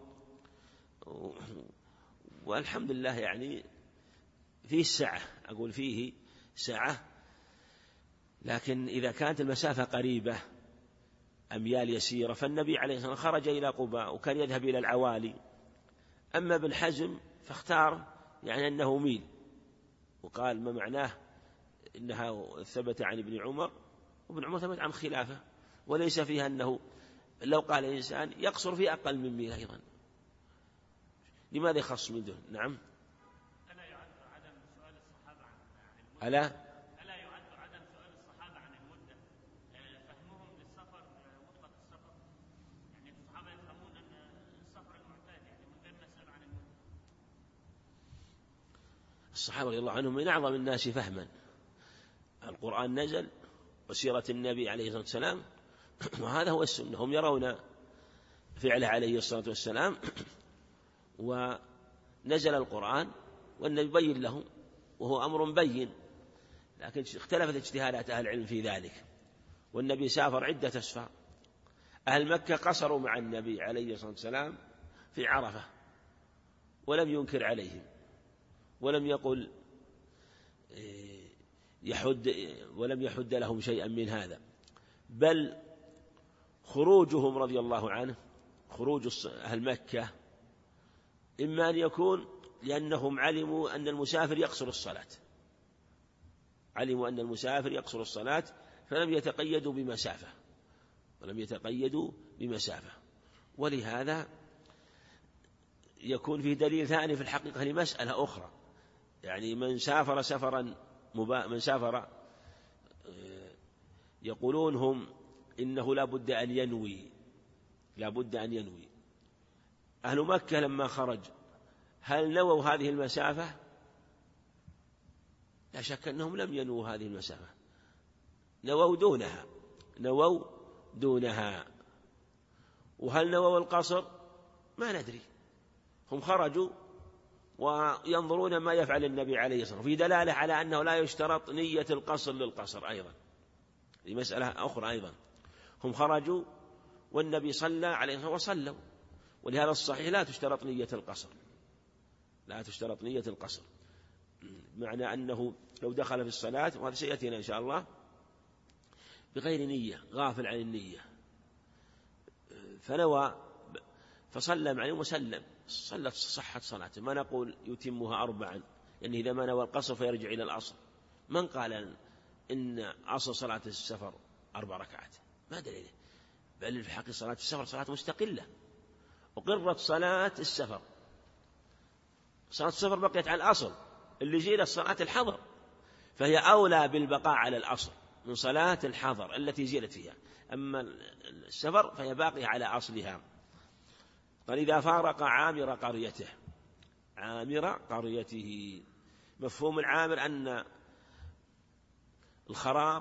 والحمد لله يعني فيه السعة، أقول فيه سعة. لكن إذا كانت المسافة قريبة أميال يسيرة، فالنبي عليه الصلاة والسلام خرج إلى قباء وكان يذهب إلى العوالي. أما ابن حزم فاختار يعني أنه ميل، وقال ما معناه إنها ثبت عن ابن عمر، وابن عمر ثبت عن خلافه، وليس فيها أنه لو قال الإنسان يقصر في أقل من ميل أيضا، لماذا يخص من دون؟ نعم.
ألا يعد عدم سؤال الصحابة عن المدة؟ ألا يعد عدم سؤال الصحابة عن المدة فهمهم للسفر مطلق السفر؟ يعني الصحابة يفهمون أن السفر المعتاد يعني من غير ما يسأل عن المدة.
الصحابة رضي الله عنهم من أعظم الناس فهما. القرآن نزل وسيرة النبي عليه الصلاة والسلام، وهذا هو السنة. هم يرون فعله عليه الصلاة والسلام، ونزل القرآن والنبي بين لهم، وهو أمر بين، لكن اختلفت اجتهادات أهل العلم في ذلك. والنبي سافر عدة أسفار. أهل مكة قصروا مع النبي عليه الصلاة والسلام في عرفة، ولم ينكر عليهم، ولم يقل ولم يحد لهم شيئا من هذا، بل خروجهم رضي الله عنه، خروج أهل مكة، إما أن يكون لأنهم علموا أن المسافر يقصر الصلاة، علموا أن المسافر يقصر الصلاة فلم يتقيدوا بمسافة، ولهذا يكون فيه دليل ثاني في الحقيقة لمسألة أخرى. يعني من سافر يقولون هم إنه لا بد أن ينوي. أهل مكة لما خرج هل نووا هذه المسافة؟ لا شك أنهم لم ينووا هذه المسافة، نووا دونها. وهل نووا القصر؟ ما ندري. هم خرجوا وينظرون ما يفعل النبي عليه الصلاة والسلام، في دلالة على أنه لا يشترط نية القصر للقصر أيضا. هذه مسألة أخرى أيضا. هم خرجوا والنبي صلى عليه الصلاة والسلام وصلوا، ولهذا الصحيح لا تشترط نية القصر، معنى أنه لو دخل في الصلاة، وهذا سيأتينا إن شاء الله، بغير نية، غافل عن النية، فنوى فصلى معهم وسلم، صحت صلاته. ما نقول يتمها 4، يعني إذا ما نوى القصر فيرجع إلى الأصل. من قال إن أصل صلاة السفر 4 ركعات؟ ما دليله. بل في حق صلاة السفر صلاة مستقلة، وقرت صلاة السفر بقيت على الأصل اللي جيل صلاة الحضر، فهي أولى بالبقاء على الأصل من صلاة الحضر التي زيلت فيها. أما السفر فهي باقية على أصلها. قال إذا فارق عامر قريته. مفهوم العامر أن الخراب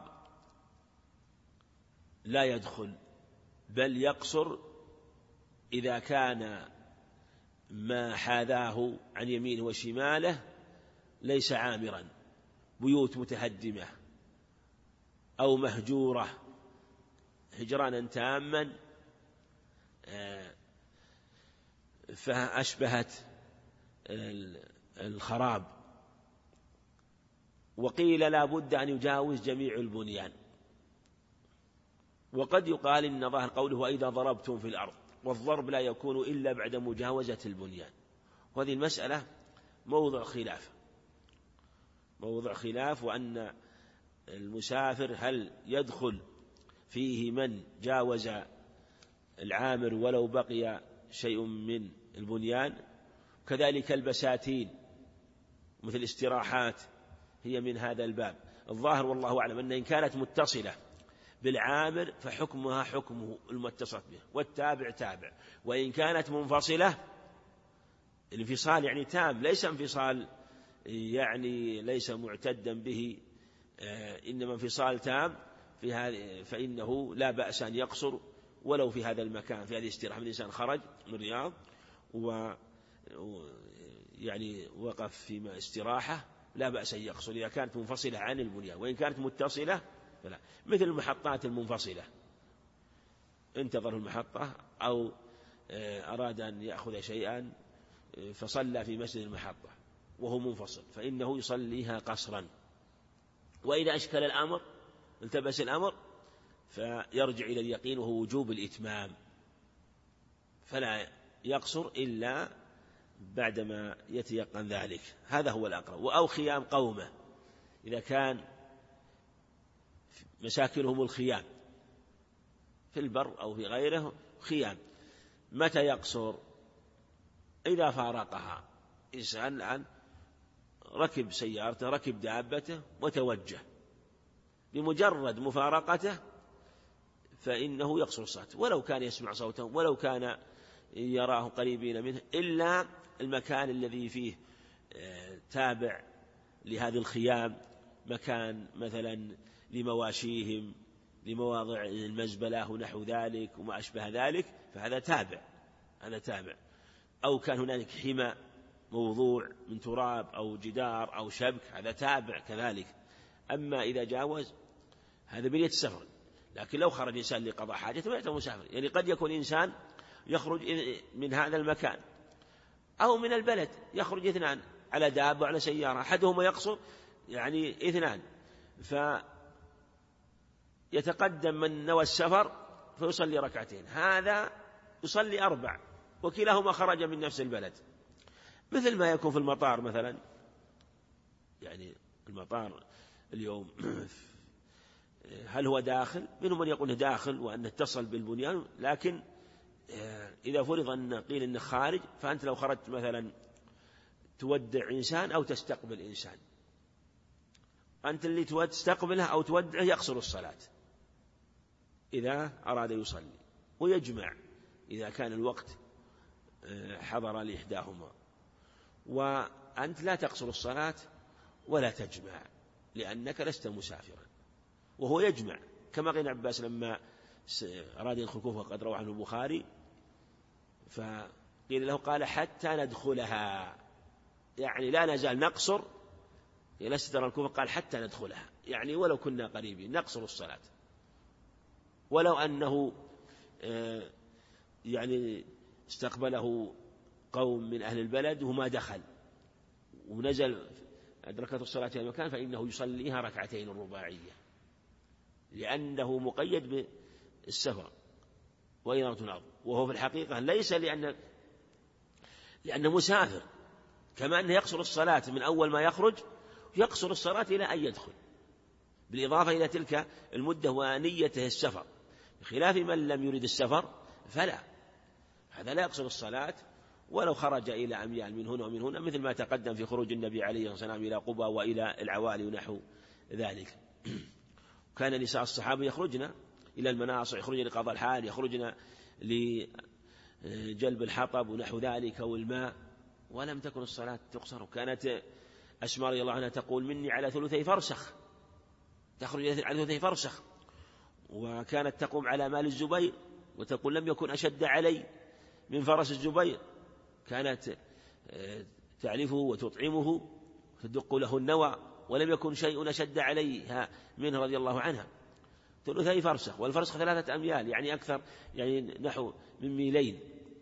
لا يدخل، بل يقصر إذا كان ما حاذاه عن يمينه وشماله ليس عامرا، بيوت متهدمة أو مهجورة هجرانا تاما فأشبهت الخراب. وقيل لا بد أن يجاوز جميع البنيان. وقد يقال إن ظاهر قوله وإذا ضربتم في الأرض، والضرب لا يكون إلا بعد مجاوزة البنيان. وهذه المسألة موضع خلاف، وأن المسافر هل يدخل فيه من جاوز العامر ولو بقي شيء من البنيان. كذلك البساتين مثل الاستراحات هي من هذا الباب. الظاهر والله أعلم أن إن كانت متصلة بالعامر فحكمها حكمه المتصل به، والتابع تابع. وإن كانت منفصلة، الانفصال يعني تام، ليس انفصال يعني ليس معتدا به، إنما انفصال تام في هذه، فإنه لا بأس أن يقصر ولو في هذا المكان في هذه الاستراحة. الإنسان خرج من الرياض يعني وقف في استراحة لا بأس أن يقصر إذا كانت منفصلة عن البنيان، وإن كانت متصلة فلا، مثل المحطات المنفصلة، انتظر المحطة أو أراد أن يأخذ شيئا فصلى في مسجد المحطة وهو منفصل فإنه يصليها قصرا. وإذا أشكل الأمر التبس الأمر فيرجع إلى اليقين وهو وجوب الإتمام، فلا يقصر إلا بعدما يتيقن ذلك. هذا هو الأقرب. أو خيام قومه، إذا كان مساكنهم الخيام في البر أو في غيره خيام، متى يقصر؟ إذا فارقها إنسان الآن ركب سيارته ركب دابته وتوجه، بمجرد مفارقته فإنه يقصر الصلاة، ولو كان يسمع صوتهم ولو كان يراه قريبين منه، إلا المكان الذي فيه تابع لهذه الخيام، مكان مثلا لمواشيهم لمواضع المزبلة ونحو ذلك وما أشبه ذلك، فهذا تابع، هذا تابع. أو كان هنالك حمى موضوع من تراب أو جدار أو شبك، هذا تابع كذلك. أما إذا جاوز هذا بنية السفر. لكن لو خرج إنسان لقضاء حاجته ما يعتبر مسافر، يعني قد يكون إنسان يخرج من هذا المكان أو من البلد، يخرج اثنان على دابة وعلى سيارة، أحدهما يقصر يعني اثنان، فيتقدم من نوى السفر فيصلي ركعتين، هذا يصلي 4 وكلاهما خرج من نفس البلد. مثل ما يكون في المطار مثلا، يعني المطار اليوم هل هو داخل؟ منهم من يقول داخل وأنه اتصل بالبنيان، لكن إذا فرض أن قيل أنه خارج، فأنت لو خرجت مثلا تودع إنسان أو تستقبل إنسان، أنت اللي تستقبله أو تودعه يقصر الصلاة إذا أراد يصلي، ويجمع إذا كان الوقت حضر لإحداهما، وأنت لا تقصر الصلاة ولا تجمع لأنك لست مسافرا، وهو يجمع كما قال عباس لما أراد يدخل الكوفة وقد روى عنه البخاري، فقيل له قال حتى ندخلها، يعني لا نزال نقصر، لست ترى الكوفة، قال حتى ندخلها، يعني ولو كنا قريبين نقصر الصلاة، ولو أنه يعني استقبله قوم من أهل البلد وما دخل ونزل أدركته الصلاة في المكان فإنه يصليها 2 رباعية، لأنه مقيد بالسفر وإنارة الأرض، وهو في الحقيقة ليس لأنه مسافر، كما أنه يقصر الصلاة من أول ما يخرج يقصر الصلاة إلى أن يدخل، بالإضافة إلى تلك المدة ونيته السفر، بخلاف من لم يرد السفر فلا، هذا لا يقصر الصلاة ولو خرج إلى أميال من هنا ومن هنا، مثل ما تقدم في خروج النبي عليه الصلاة والسلام إلى قبى وإلى العوالي ونحو ذلك. كان نساء الصحابة يخرجن إلى المناصع، يخرجن لقضاء الحال، يخرجن لجلب الحطب ونحو ذلك والماء، ولم تكن الصلاة تقصر. كانت أسماء رضي الله عنها تقول مني على 3 فرسخ، تخرج على 3 فرسخ، وكانت تقوم على مال الزبير وتقول لم يكن أشد علي من فرس الزبير، كانت تعلفه وتطعمه وتدق له النوى، ولم يكن شيء أشد عليها منه رضي الله عنها. 3 فرسخ، والفرسخ 3 أميال، يعني أكثر، يعني نحو من 2 ميل.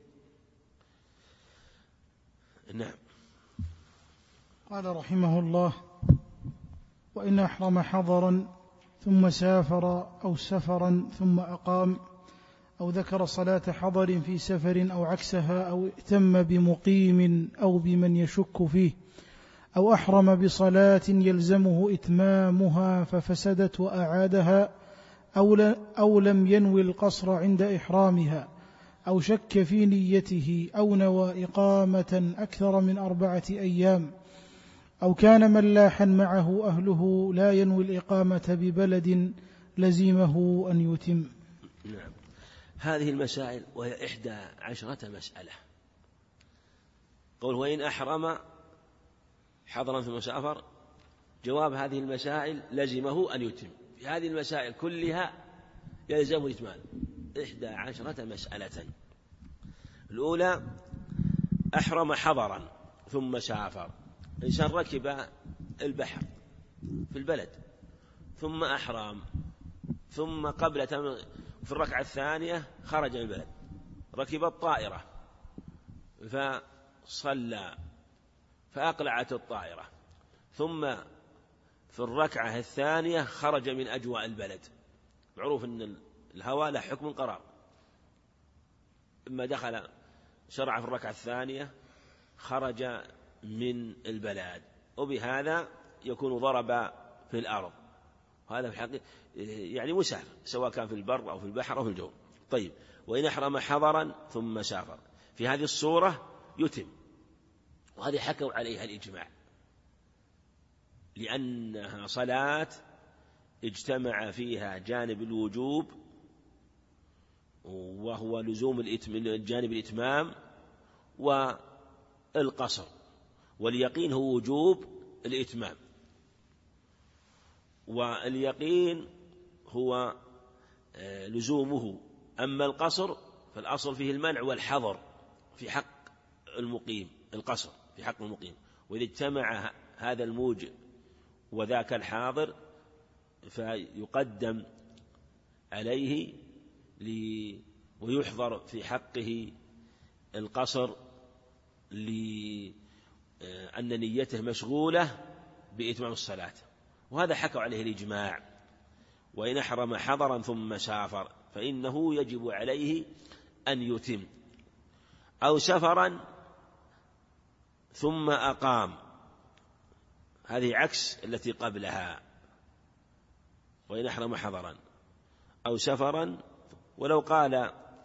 نعم.
قال رحمه الله: وإن أحرم حضرا ثم سافر أو سفرا ثم أقام، أو ذكر صلاة حضر في سفر أو عكسها، أو ائتم بمقيم أو بمن يشك فيه، أو أحرم بصلاة يلزمه إتمامها ففسدت وأعادها، أو لم ينوي القصر عند إحرامها، أو شك في نيته، أو نوى إقامة أكثر من 4 أيام، أو كان ملاحا معه أهله لا ينوي الإقامة ببلد لزمه أن يتم.
نعم. هذه المسائل وهي 11 مسألة. قول وإن أحرم حضرا ثم سافر، جواب هذه المسائل لزمه أن يتم. في هذه المسائل كلها يلزم الإتمام، 11 مسألة. الأولى: أحرم حضرا ثم سافر. إنسان ركب البحر في البلد ثم أحرم، ثم قبل في الركعة الثانية خرج من البلد، ركب الطائرة فصلى فأقلعت الطائرة، ثم في الركعة الثانية خرج من أجواء البلد. معروف أن الهواء له حكم قرار، إما دخل شرع في الركعة الثانية خرج من البلد، وبهذا يكون ضرب في الأرض. هذا في حقيقة يعني مسافر، سواء كان في البر أو في البحر أو في الجو. طيب، وإن أحرم حضرا ثم سافر، في هذه الصورة يتم، وهذه حكوا عليها الإجماع، لأنها صلاة اجتمع فيها جانب الوجوب وهو لزوم جانب الإتمام والقصر، واليقين هو وجوب الإتمام، واليقين هو لزومه. أما القصر فالأصل فيه المنع والحظر في حق المقيم، القصر في حق المقيم، وإذا اجتمع هذا الموجب وذاك الحاضر فيقدم عليه ويحضر في حقه القصر لأن نيته مشغولة بإتمام الصلاة، وهذا حكوا عليه الإجماع. وإن أحرم حضرا ثم سافر فإنه يجب عليه أن يتم، أو سفرا ثم أقام، هذه عكس التي قبلها. وإن أحرم حضرا أو سفرا، ولو قال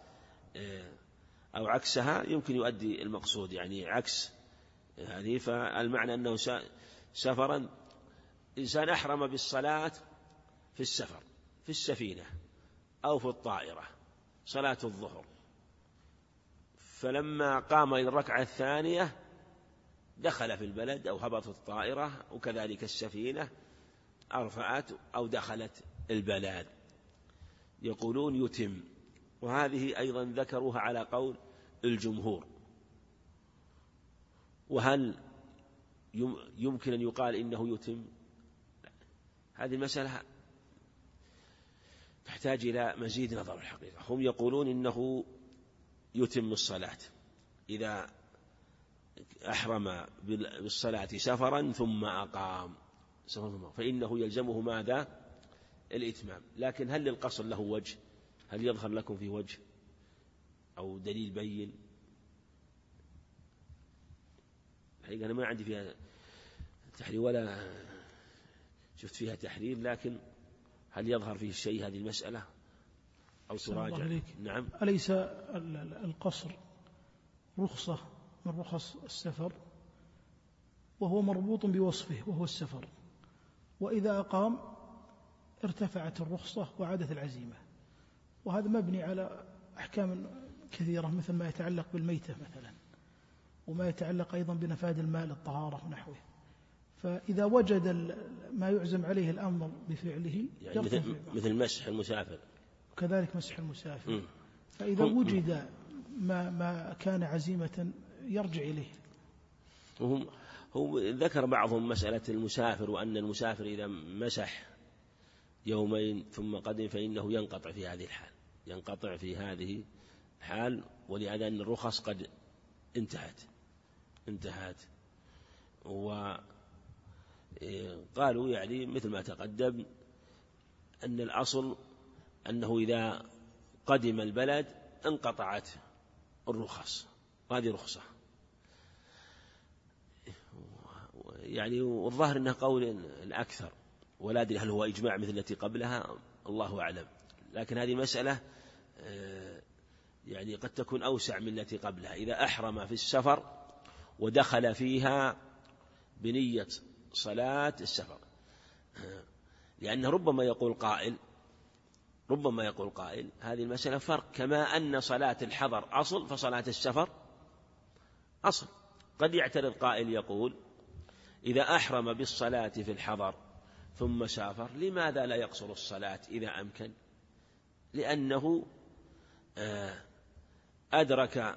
أو عكسها يمكن يؤدي المقصود، يعني عكس هذه، فالمعنى أنه سفرا، إنسان أحرم بالصلاة في السفر في السفينة أو في الطائرة صلاة الظهر، فلما قام إلى الركعة الثانية دخل في البلد أو هبط الطائرة، وكذلك السفينة أرفعت أو دخلت البلد، يقولون يتم. وهذه أيضا ذكروها على قول الجمهور. وهل يمكن أن يقال إنه يتم؟ هذه المسألة تحتاج إلى مزيد نظر الحقيقة. هم يقولون إنه يتم الصلاة إذا أحرم بالصلاة سفرا ثم أقام، فإنه يلزمه ماذا؟ الإتمام. لكن هل للقصر له وجه؟ هل يظهر لكم في وجه أو دليل بين؟ الحقيقة أنا ما عندي فيها تحرير ولا شفت فيها تحرير، لكن هل يظهر فيه شيء هذه المسألة أو تراجع؟ نعم.
أليس القصر رخصة من رخص السفر، وهو مربوط بوصفه وهو السفر، وإذا أقام ارتفعت الرخصة وعادت العزيمة، وهذا مبني على أحكام كثيرة، مثل ما يتعلق بالميتة مثلا، وما يتعلق أيضا بنفاد المال، الطهارة ونحوه. فإذا وجد ما يعزم عليه الأمر بفعله
يعني مثل مسح المسافر،
وكذلك مسح المسافر. فإذا وجد ما كان عزيمة يرجع إليه.
هو ذكر بعضهم مسألة المسافر، وأن المسافر إذا مسح يومين ثم قدم فإنه ينقطع في هذه الحال، ينقطع في هذه الحال، ولهذا أن الرخص قد انتهت. وقالوا يعني مثل ما تقدم أن الأصل أنه إذا قدم البلد انقطعت الرخص، وهذه رخصة يعني. والظاهر أنه قول الأكثر، ولا أدري هل هو إجماع مثل التي قبلها، الله أعلم. لكن هذه مسألة يعني قد تكون أوسع من التي قبلها. إذا أحرم في السفر ودخل فيها بنية صلاة السفر، لأنه ربما يقول قائل هذه المسألة فرق، كما أن صلاة الحضر أصل فصلاة السفر أصل. قد يعترض قائل يقول إذا أحرم بالصلاة في الحضر ثم سافر لماذا لا يقصر الصلاة إذا أمكن؟ لأنه أدرك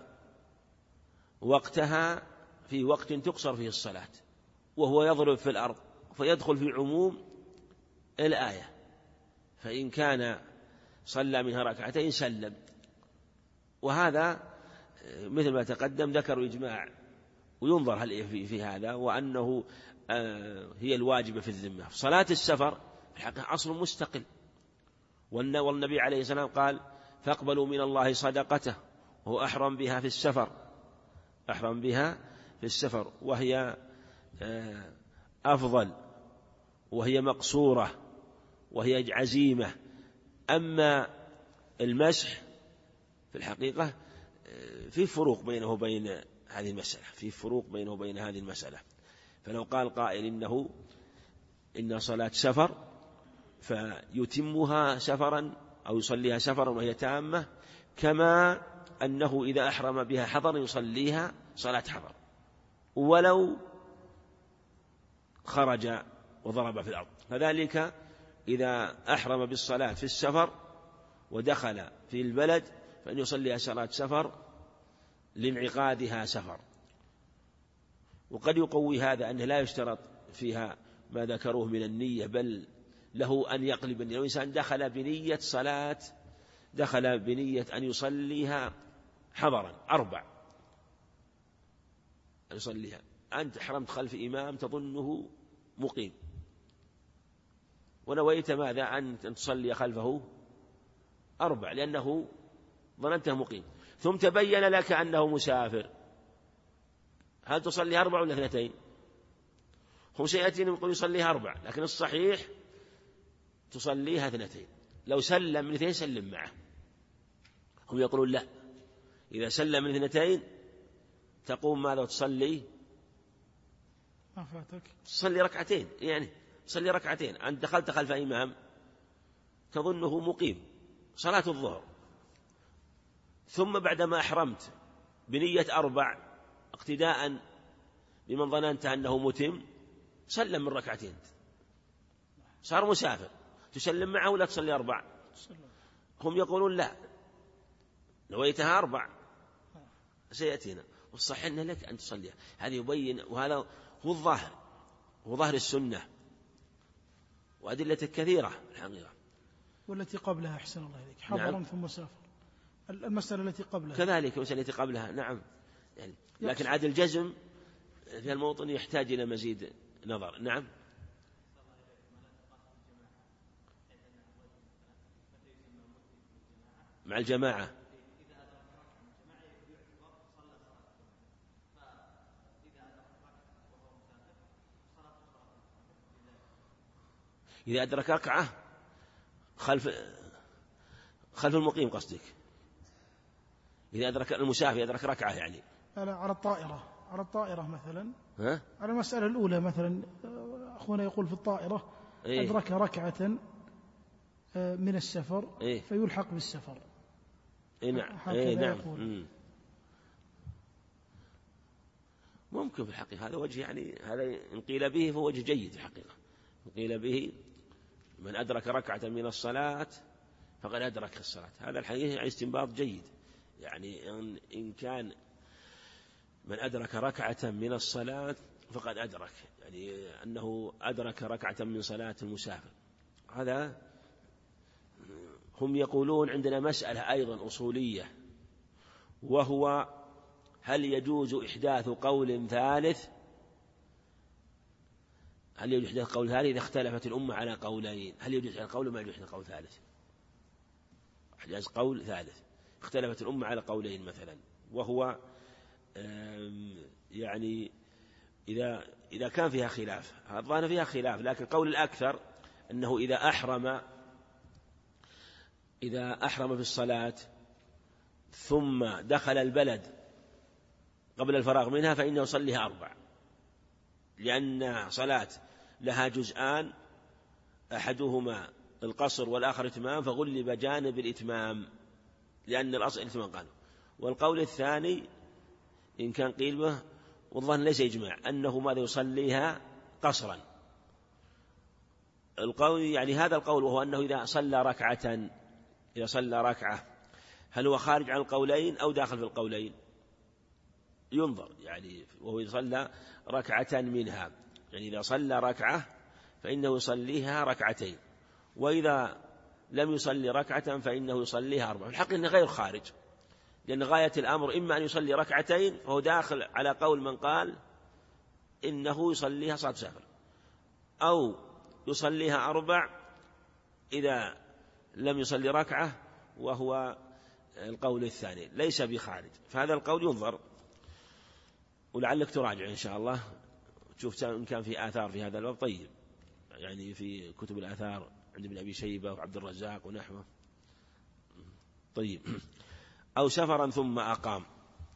وقتها في وقت تقصر فيه الصلاة وهو يضرب في الأرض فيدخل في عموم الآية، فإن كان صلى منها ركعتين سلم. وهذا مثل ما تقدم ذكروا إجماع، وينظر هل في هذا، وأنه هي الواجبة في الذمة. صلاة السفر في الحقيقة أصل مستقل، والنبي عليه السلام قال فاقبلوا من الله صدقته، وهو أحرم بها في السفر، أحرم بها في السفر، وهي أفضل، وهي مقصورة، وهي عزيمة. أما المسح في الحقيقة في فروق بينه وبين هذه المسألة، في فروق بينه وبين هذه المسألة. فلو قال قائل إن صلاة سفر فيتمها سفرا أو يصليها سفرا وهي تامة، كما أنه إذا أحرم بها حضر يصليها صلاة حضر ولو خرج وضرب في الأرض. فذلك إذا أحرم بالصلاة في السفر ودخل في البلد فإن يصليها صلاة سفر لانعقادها سفر. وقد يقوي هذا أنه لا يشترط فيها ما ذكروه من النية، بل له أن يقلب النية. لو إنسان دخل بنية صلاة، دخل بنية أن يصليها حضرا 4 أن يصليها، أنت حرمت خلف إمام تظنه مقيم، ونويت ماذا؟ أن تصلي خلفه 4 لأنه ظننته مقيم، ثم تبين لك أنه مسافر، هل تصلي 4 ولا 2؟ هم سيأتي يقول يصليها 4، لكن الصحيح تصليها 2. لو سلم من 2 سلم معه. هم يقولون لا، إذا سلم من 2 تقوم ماذا وتصلي؟
ما فاتك
تصلي ركعتين، يعني تصلي ركعتين. أنت دخلت خلف إمام تظنه مقيم صلاة الظهر، ثم بعدما أحرمت بنية 4 اقتداء بمن ظننت أنه متم سلم من ركعتين، صار مسافر، تسلم معه ولا تصلي 4؟ هم يقولون لا، نويتها 4 سيأتينا، والصحيح أن لك أن تصليها. هذا يبين، وهذا هو الظاهر، هو ظاهر السنة وأدلة كثيرة الحقيقة.
والتي قبلها أحسن الله إليك حضرا نعم. ثم سافر، المسألة التي قبلها
كذلك المسألة التي قبلها نعم يعني، لكن عاد الجزم في الموطن يحتاج إلى مزيد نظر. نعم. مع الجماعة إذا أدرك ركعة خلف المقيم قصدك؟ إذا أدرك المسافر أدرك ركعة يعني
على الطائرة مثلا، على المسألة الأولى مثلا أخونا يقول في الطائرة أدرك ركعة من السفر فيلحق بالسفر.
نعم. ممكن في الحقيقة هذا وجه، يعني هذا إن قيل به فهو وجه جيد في الحقيقة. إن قيل به من أدرك ركعة من الصلاة فقد أدرك الصلاة، هذا الحقيقة يعني استنباط جيد. يعني إن كان من أدرك ركعة من الصلاة فقد أدرك، يعني أنه أدرك ركعة من صلاة المسافر. هذا هم يقولون عندنا مسألة أيضا أصولية، وهو هل يجوز إحداث قول ثالث؟ هل يجوز إحداث قول ثالث إذا اختلفت الأمة على قولين؟ هل يجوز إحداث قول ما يجوز إحداث قول ثالث؟ إحداث قول ثالث اختلفت الأمة على قولين مثلا، وهو يعني إذا كان فيها خلاف، الظاهر فيها خلاف، لكن قول الأكثر أنه إذا أحرم في الصلاة ثم دخل البلد قبل الفراغ منها فإنه يصليها 4، لأن صلاة لها جزءان، أحدهما القصر والآخر إتمام، فغلب جانب الإتمام لأن الأصل الإتمام قال. والقول الثاني إن كان قيل به والظن ليس إجماع أنه ماذا يصليها قصرا. القول يعني هذا القول وهو أنه إذا صلى ركعة هل هو خارج عن القولين أو داخل في القولين؟ ينظر، يعني وهو يصلى ركعة منها، يعني إذا صلى ركعة فإنه يصليها ركعتين، وإذا لم يصلي ركعة فإنه يصليها 4. الحقيقة أنه غير خارج، لأن غاية الأمر إما أن يصلي ركعتين فهو داخل على قول من قال إنه يصليها صلاة سفر، أو يصليها 4 إذا لم يصلي ركعة، وهو القول الثاني ليس بخارج. فهذا القول ينظر، ولعلك تراجع إن شاء الله تشوف إن كان في آثار في هذا الباب. طيب، يعني في كتب الآثار عند ابن أبي شيبة وعبد الرزاق ونحوه. طيب، أو سفرا ثم أقام،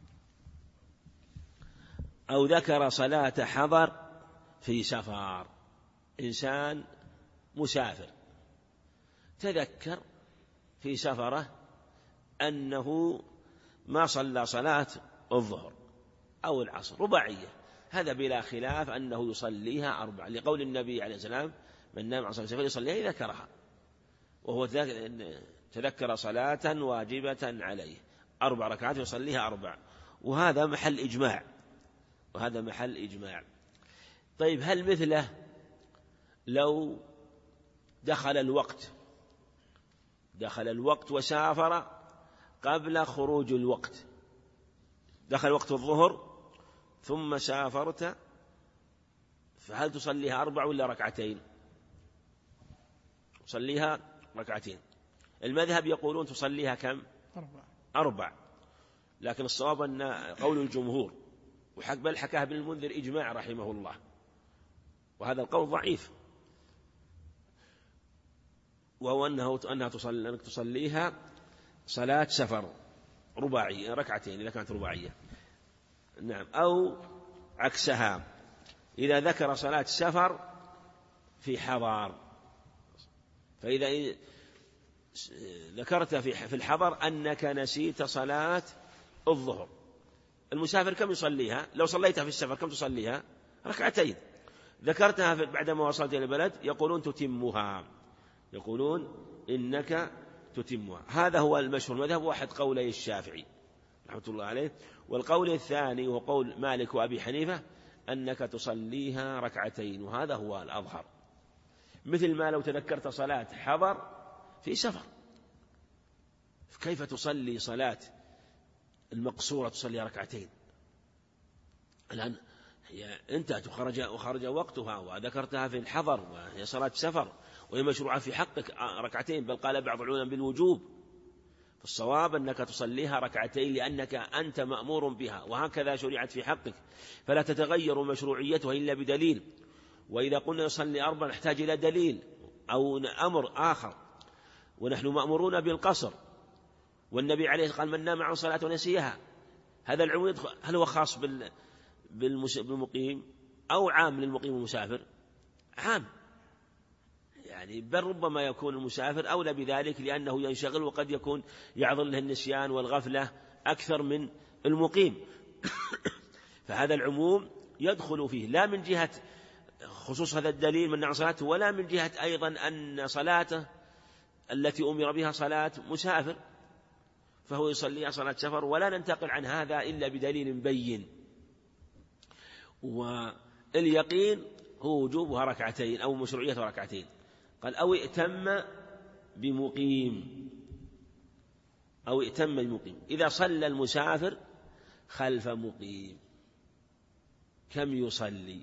أو ذكر صلاة حضر في سفر. إنسان مسافر تذكر في سفره أنه ما صلى صلاة الظهر أو العصر رباعية، هذا بلا خلاف أنه يصليها 4، لقول النبي عليه السلام: من نام عن صلاة السفر يصليها ذكرها، وهو تذكر صلاة واجبة عليه 4 ركعات يصليها 4، وهذا محل إجماع، وهذا محل إجماع. طيب، هل مثله لو دخل الوقت وسافر قبل خروج الوقت، دخل وقت الظهر ثم سافرت، فهل تصليها 4 ولا ركعتين؟ تصليها ركعتين. المذهب يقولون تصليها كم؟ 4. لكن الصواب أن قول الجمهور، بل حكاه ابن المنذر إجماع رحمه الله، وهذا القول ضعيف، وهو أنها تصليها صلاة سفر رباعية ركعتين إذا كانت رباعية. نعم، أو عكسها إذا ذكر صلاة سفر في حضر، فإذا ذكرت في الحضر أنك نسيت صلاة الظهر، المسافر كم يصليها؟ لو صليتها في السفر كم تصليها؟ 2 ذكرتها بعدما وصلت إلى البلد، يقولون تتمها، يقولون إنك تتمها. هذا هو المشهور مذهب واحد قولي الشافعي رحمة الله عليه. والقول الثاني هو قول مالك وأبي حنيفة أنك تصليها 2، وهذا هو الأظهر. مثل ما لو تذكرت صلاة حضر في سفر، كيف تصلي صلاة المقصورة تصلي 2؟ الآن هي انتهت وخرج وقتها وذكرتها في الحضر، وهي صلاة سفر وهي مشروعة في حقك 2، بل قال بعض العلماء بالوجوب. فالصواب أنك تصليها 2 لأنك أنت مأمور بها، وهكذا شرعت في حقك، فلا تتغير مشروعيتها إلا بدليل. وإذا قلنا يصلي 4 نحتاج إلى دليل أو أمر آخر، ونحن مأمورون بالقصر، والنبي عليه قال: من نام عن صلاة ونسيها. هذا العموم هل هو خاص بالمقيم أو عام للمقيم والمسافر؟ عام، يعني بل ربما يكون المسافر أولى بذلك لأنه ينشغل، وقد يكون يعظم له النسيان والغفلة أكثر من المقيم. فهذا العموم يدخل فيه، لا من جهة خصوص هذا الدليل من صلاته، ولا من جهة أيضا أن صلاته التي أمر بها صلاة مسافر، فهو يصلي صلاة سفر، ولا ننتقل عن هذا إلا بدليل بين. واليقين هو وجوبها 2 أو مشروعيتها 2. قال: أو ائتم بمقيم، أو ائتم بمقيم. إذا صلى المسافر خلف مقيم كم يصلي؟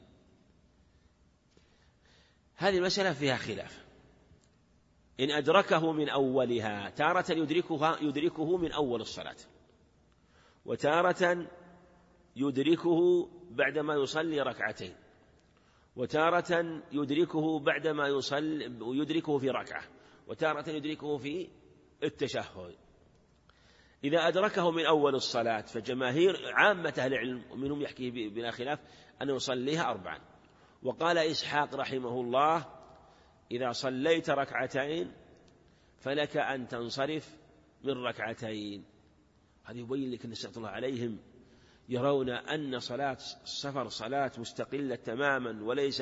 هذه المسألة فيها خلاف. إن أدركه من أولها، تارة يدركه من أول الصلاة، وتارة يدركه بعدما يصلي 2، وتارة يدركه بعدما يصلي ويدركه في ركعة، وتارة يدركه في التشهد. إذا أدركه من أول الصلاة فجماهير عامة أهل العلم ومنهم يحكي بلا خلاف أن يصليها 4. وقال إسحاق رحمه الله: إذا صليت 2 فلك أن تنصرف من 2. هذا يبين لك أن نسأل الله عليهم يرون أن صلاة السفر صلاة مستقلة تماما، وليس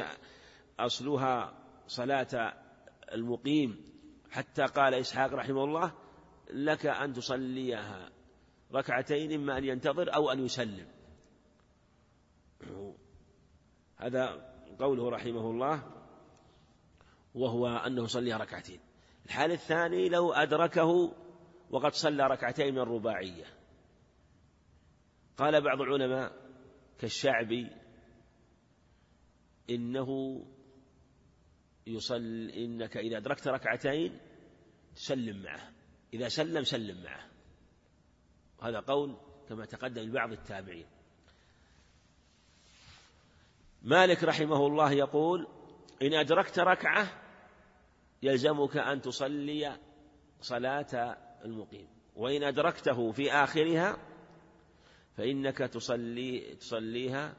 أصلها صلاة المقيم. حتى قال إسحاق رحمه الله: لك أن تصليها ركعتين، إما أن ينتظر أو أن يسلم. هذا قوله رحمه الله، وهو أنه صلي ركعتين. الحال الثاني لو أدركه وقد صلى ركعتين من الرباعية. قال بعض العلماء كالشعبي إنه يصلي، إنك إذا أدركت ركعتين تسلم معه، إذا سلم سلم معه. هذا قول كما تقدم لبعض التابعين. مالك رحمه الله يقول إن أدركت ركعة يلزمك أن تصلي صلاة المقيم، وإن أدركته في آخرها فإنك تصليها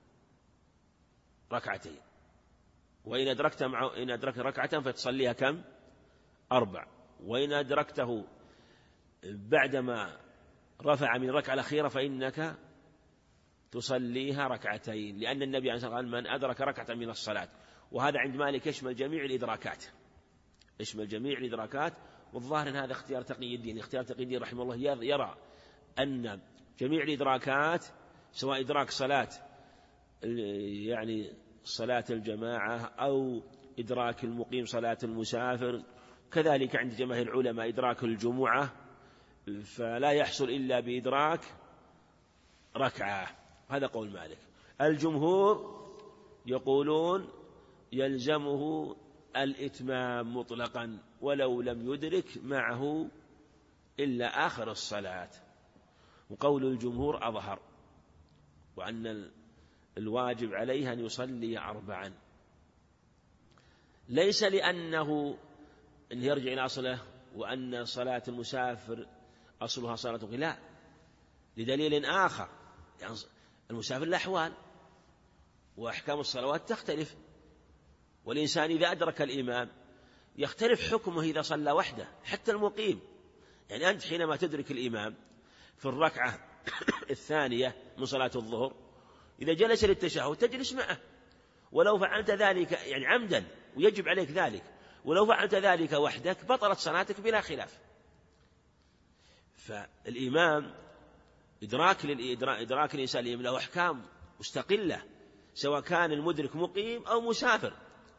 ركعتين، وإن أدركت ركعة فتصليها كم؟ 4. وإن أدركته بعدما رفع من الركعة الأخيرة فإنك تصليها ركعتين، لأن النبي عليه الصلاة والسلام قال من أدرك ركعة من الصلاة. وهذا عند مالك يشمل جميع الإدراكات، يشمل جميع الإدراكات. والظاهر أن هذا اختيار تقي الدين. اختيار تقي الدين رحمه الله يرى أن جميع الإدراكات، سواء إدراك صلاة يعني صلاة الجماعة أو إدراك المقيم صلاة المسافر، كذلك عند جماهير العلماء إدراك الجمعة، فلا يحصل إلا بإدراك ركعة. هذا قول مالك. الجمهور يقولون يلزمه الإتمام مطلقا ولو لم يدرك معه إلا آخر الصلاة، وقول الجمهور أظهر، وأن الواجب عليه أن يصلي 4، ليس لأنه أن يرجع إلى أصله وأن صلاة المسافر أصلها صلاة المقيم، لا، لدليل آخر. يعني المسافر له أحوال وأحكام الصلوات تختلف، والإنسان إذا أدرك الإمام يختلف حكمه إذا صلى وحده. حتى المقيم، يعني أنت حينما تدرك الإمام في الركعة الثانية من صلاة الظهر، إذا جلس للتشهد تجلس معه، ولو فعلت ذلك يعني عمدا ويجب عليك ذلك، ولو فعلت ذلك وحدك بطلت صلاتك بلا خلاف. فالإمام إدراك الإنسان له أحكام مستقلة، سواء كان المدرك مقيم أو مسافر.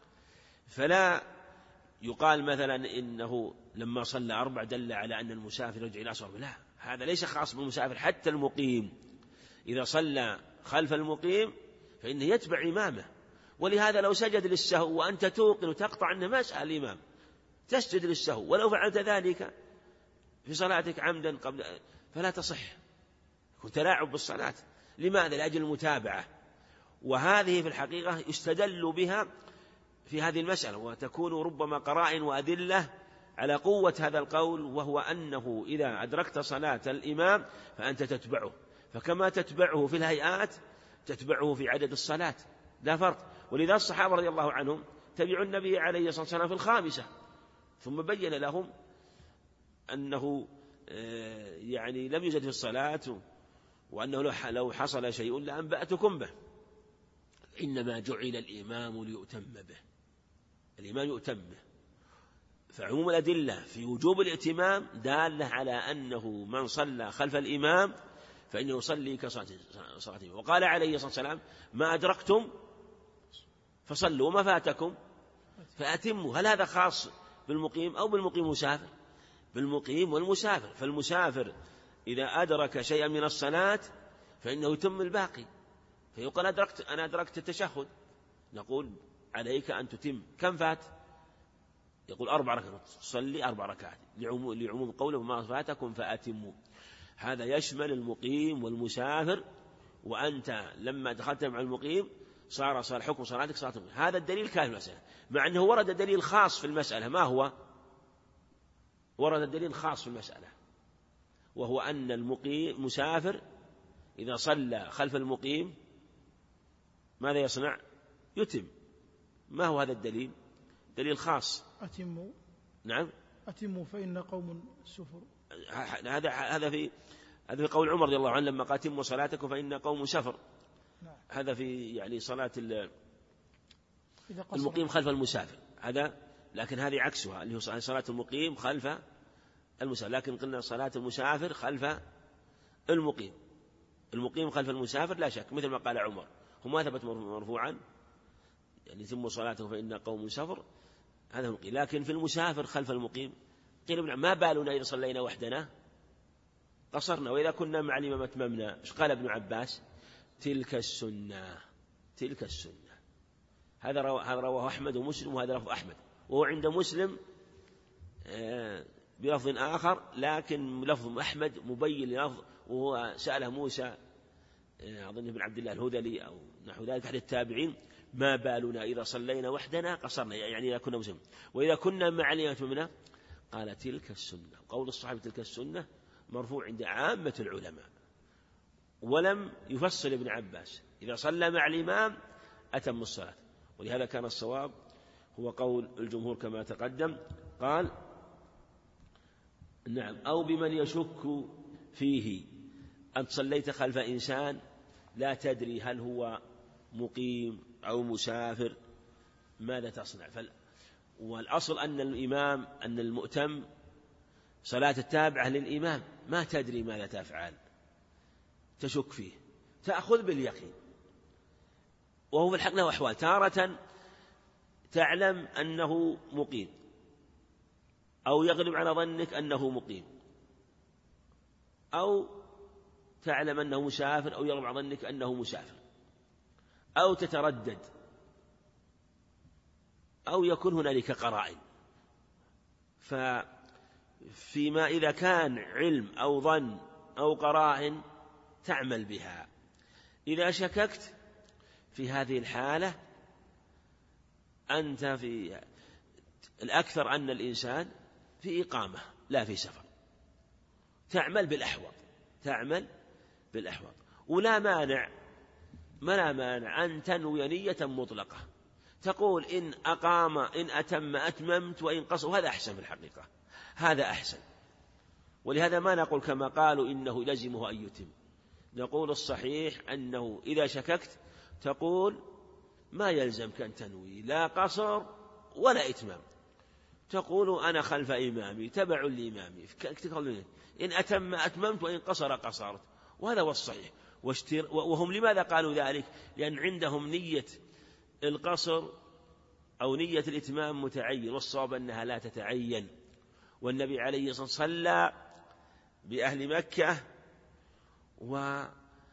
فلا يقال مثلا إنه لما صلى 4 دل على أن المسافر يرجع إلى أصله، لا، هذا ليس خاص بالمسافر. حتى المقيم إذا صلى خلف المقيم فإنه يتبع إمامه، ولهذا لو سجد للسهو وأنت توقن وتقطع أنه ما سأل الإمام تسجد للسهو، ولو فعلت ذلك في صلاتك عمدا قبل فلا تصح، يكون تلاعب بالصلاة. لماذا؟ لأجل المتابعة. وهذه في الحقيقة يستدل بها في هذه المسألة، وتكون ربما قرائن وأدلة على قوة هذا القول، وهو أنه إذا أدركت صلاة الإمام فأنت تتبعه، فكما تتبعه في الهيئات تتبعه في عدد الصلاة، لا فرق. ولذا الصحابة رضي الله عنهم تبعوا النبي عليه الصلاة والسلام في الخامسة، ثم بين لهم أنه يعني لم يزد في الصلاة، وأنه لو حصل شيء لأنبأتكم به، إنما جعل الإمام ليؤتم به، الإمام يؤتم به. فعموم الأدلة في وجوب الائتمام دالة على أنه من صلى خلف الإمام فإنه يصلي كصلاته. وقال عليه الصلاة والسلام ما أدركتم فصلوا وما فاتكم فأتموا. هل هذا خاص بالمقيم أو بالمقيم المسافر؟ بالمقيم والمسافر. فالمسافر إذا أدرك شيئا من الصلاة فإنه يتم الباقي، فيقول أنا أدركت التشهد، نقول عليك أن تتم. كم فات؟ يقول 4 ركعات، تصلي 4 ركعات، لعموم قوله ما فاتكم فأتموا. هذا يشمل المقيم والمسافر، وأنت لما دخلت مع المقيم صار حكم صلاتك صلاة المقيم. هذا الدليل كان في المسألة، مع أنه ورد دليل خاص في المسألة. ما هو؟ ورد دليل خاص في المسألة، وهو أن المقيم مسافر إذا صلى خلف المقيم ماذا يصنع؟ يتم. ما هو هذا الدليل؟ دليل خاص.
أتموا.
نعم،
أتموا فإن قوم سفر.
هذا في قول عمر رضي الله عنه لما قال أتموا صلاتكم فإن قوم سفر.
نعم.
هذا في يعني صلاة المقيم خلف المسافر، هذا. لكن هذه عكسها، اللي هو صلاة المقيم خلف المسافر، لكن قلنا صلاة المسافر خلف المقيم، المقيم خلف المسافر لا شك، مثل ما قال عمر، هو ما ثبت مرفوعا يعني ثم صلاته فإن قوم سفر، هذا المقيم. لكن في المسافر خلف المقيم قيل ما بالنا إذا صلينا وحدنا قصرنا، وإذا كنا مع الإمام أتممنا. إيش قال ابن عباس؟ تلك السنة، تلك السنة. هذا رواه أحمد ومسلم، وهذا لفظ أحمد، وهو عند مسلم بلفظ آخر، لكن لفظ أحمد مبين للفظ، وهو سأله موسى أظن ابن عبد الله الهذلي أو نحو ذلك أحد التابعين: ما بالنا إذا صلينا وحدنا قصرنا، يعني إذا كنا مسلمين، وإذا كنا مع الإمام أتممنا. قال تلك السنة. قول الصحابة تلك السنة مرفوع عند عامة العلماء، ولم يفصل ابن عباس، إذا صلى مع الإمام أتم الصلاة. ولهذا كان الصواب هو قول الجمهور كما تقدم. قال نعم، أو بمن يشك فيه، أن صليت خلف إنسان لا تدري هل هو مقيم أو مسافر، ماذا تصنع؟ والأصل أن الإمام، أن المؤتم صلاة التابعة للإمام ما تدري ماذا تفعل، تشك فيه، تأخذ باليقين. وهو في الحق له أحوال، تارة تعلم أنه مقيم أو يغلب على ظنك أنه مقيم، أو تعلم أنه مسافر أو يغلب على ظنك أنه مسافر، أو تتردد، أو يكون هنالك قرائن. فيما إذا كان علم أو ظن أو قرائن تعمل بها. إذا شككت في هذه الحالة أنت في الأكثر أن الإنسان في إقامة لا في سفر، تعمل بالأحوط، تعمل بالأحوط، ولا مانع، ما لا مانع أن تنوي نية مطلقة، تقول إن أقام إن أتم أتممت وإن قصر، وهذا أحسن في الحقيقة، هذا أحسن. ولهذا ما نقول كما قالوا إنه لزمه أن يتم، نقول الصحيح أنه إذا شككت تقول ما يلزمك أن تنوي لا قصر ولا إتمام، تقول أنا خلف إمامي تبع لإمامي، إن أتم أتممت وإن قصر قصرت، وهذا هو الصحيح. وهم لماذا قالوا ذلك؟ لأن عندهم نية القصر أو نية الإتمام متعين، والصواب أنها لا تتعين. والنبي عليه الصلاة والسلام صلى بأهل مكة ولم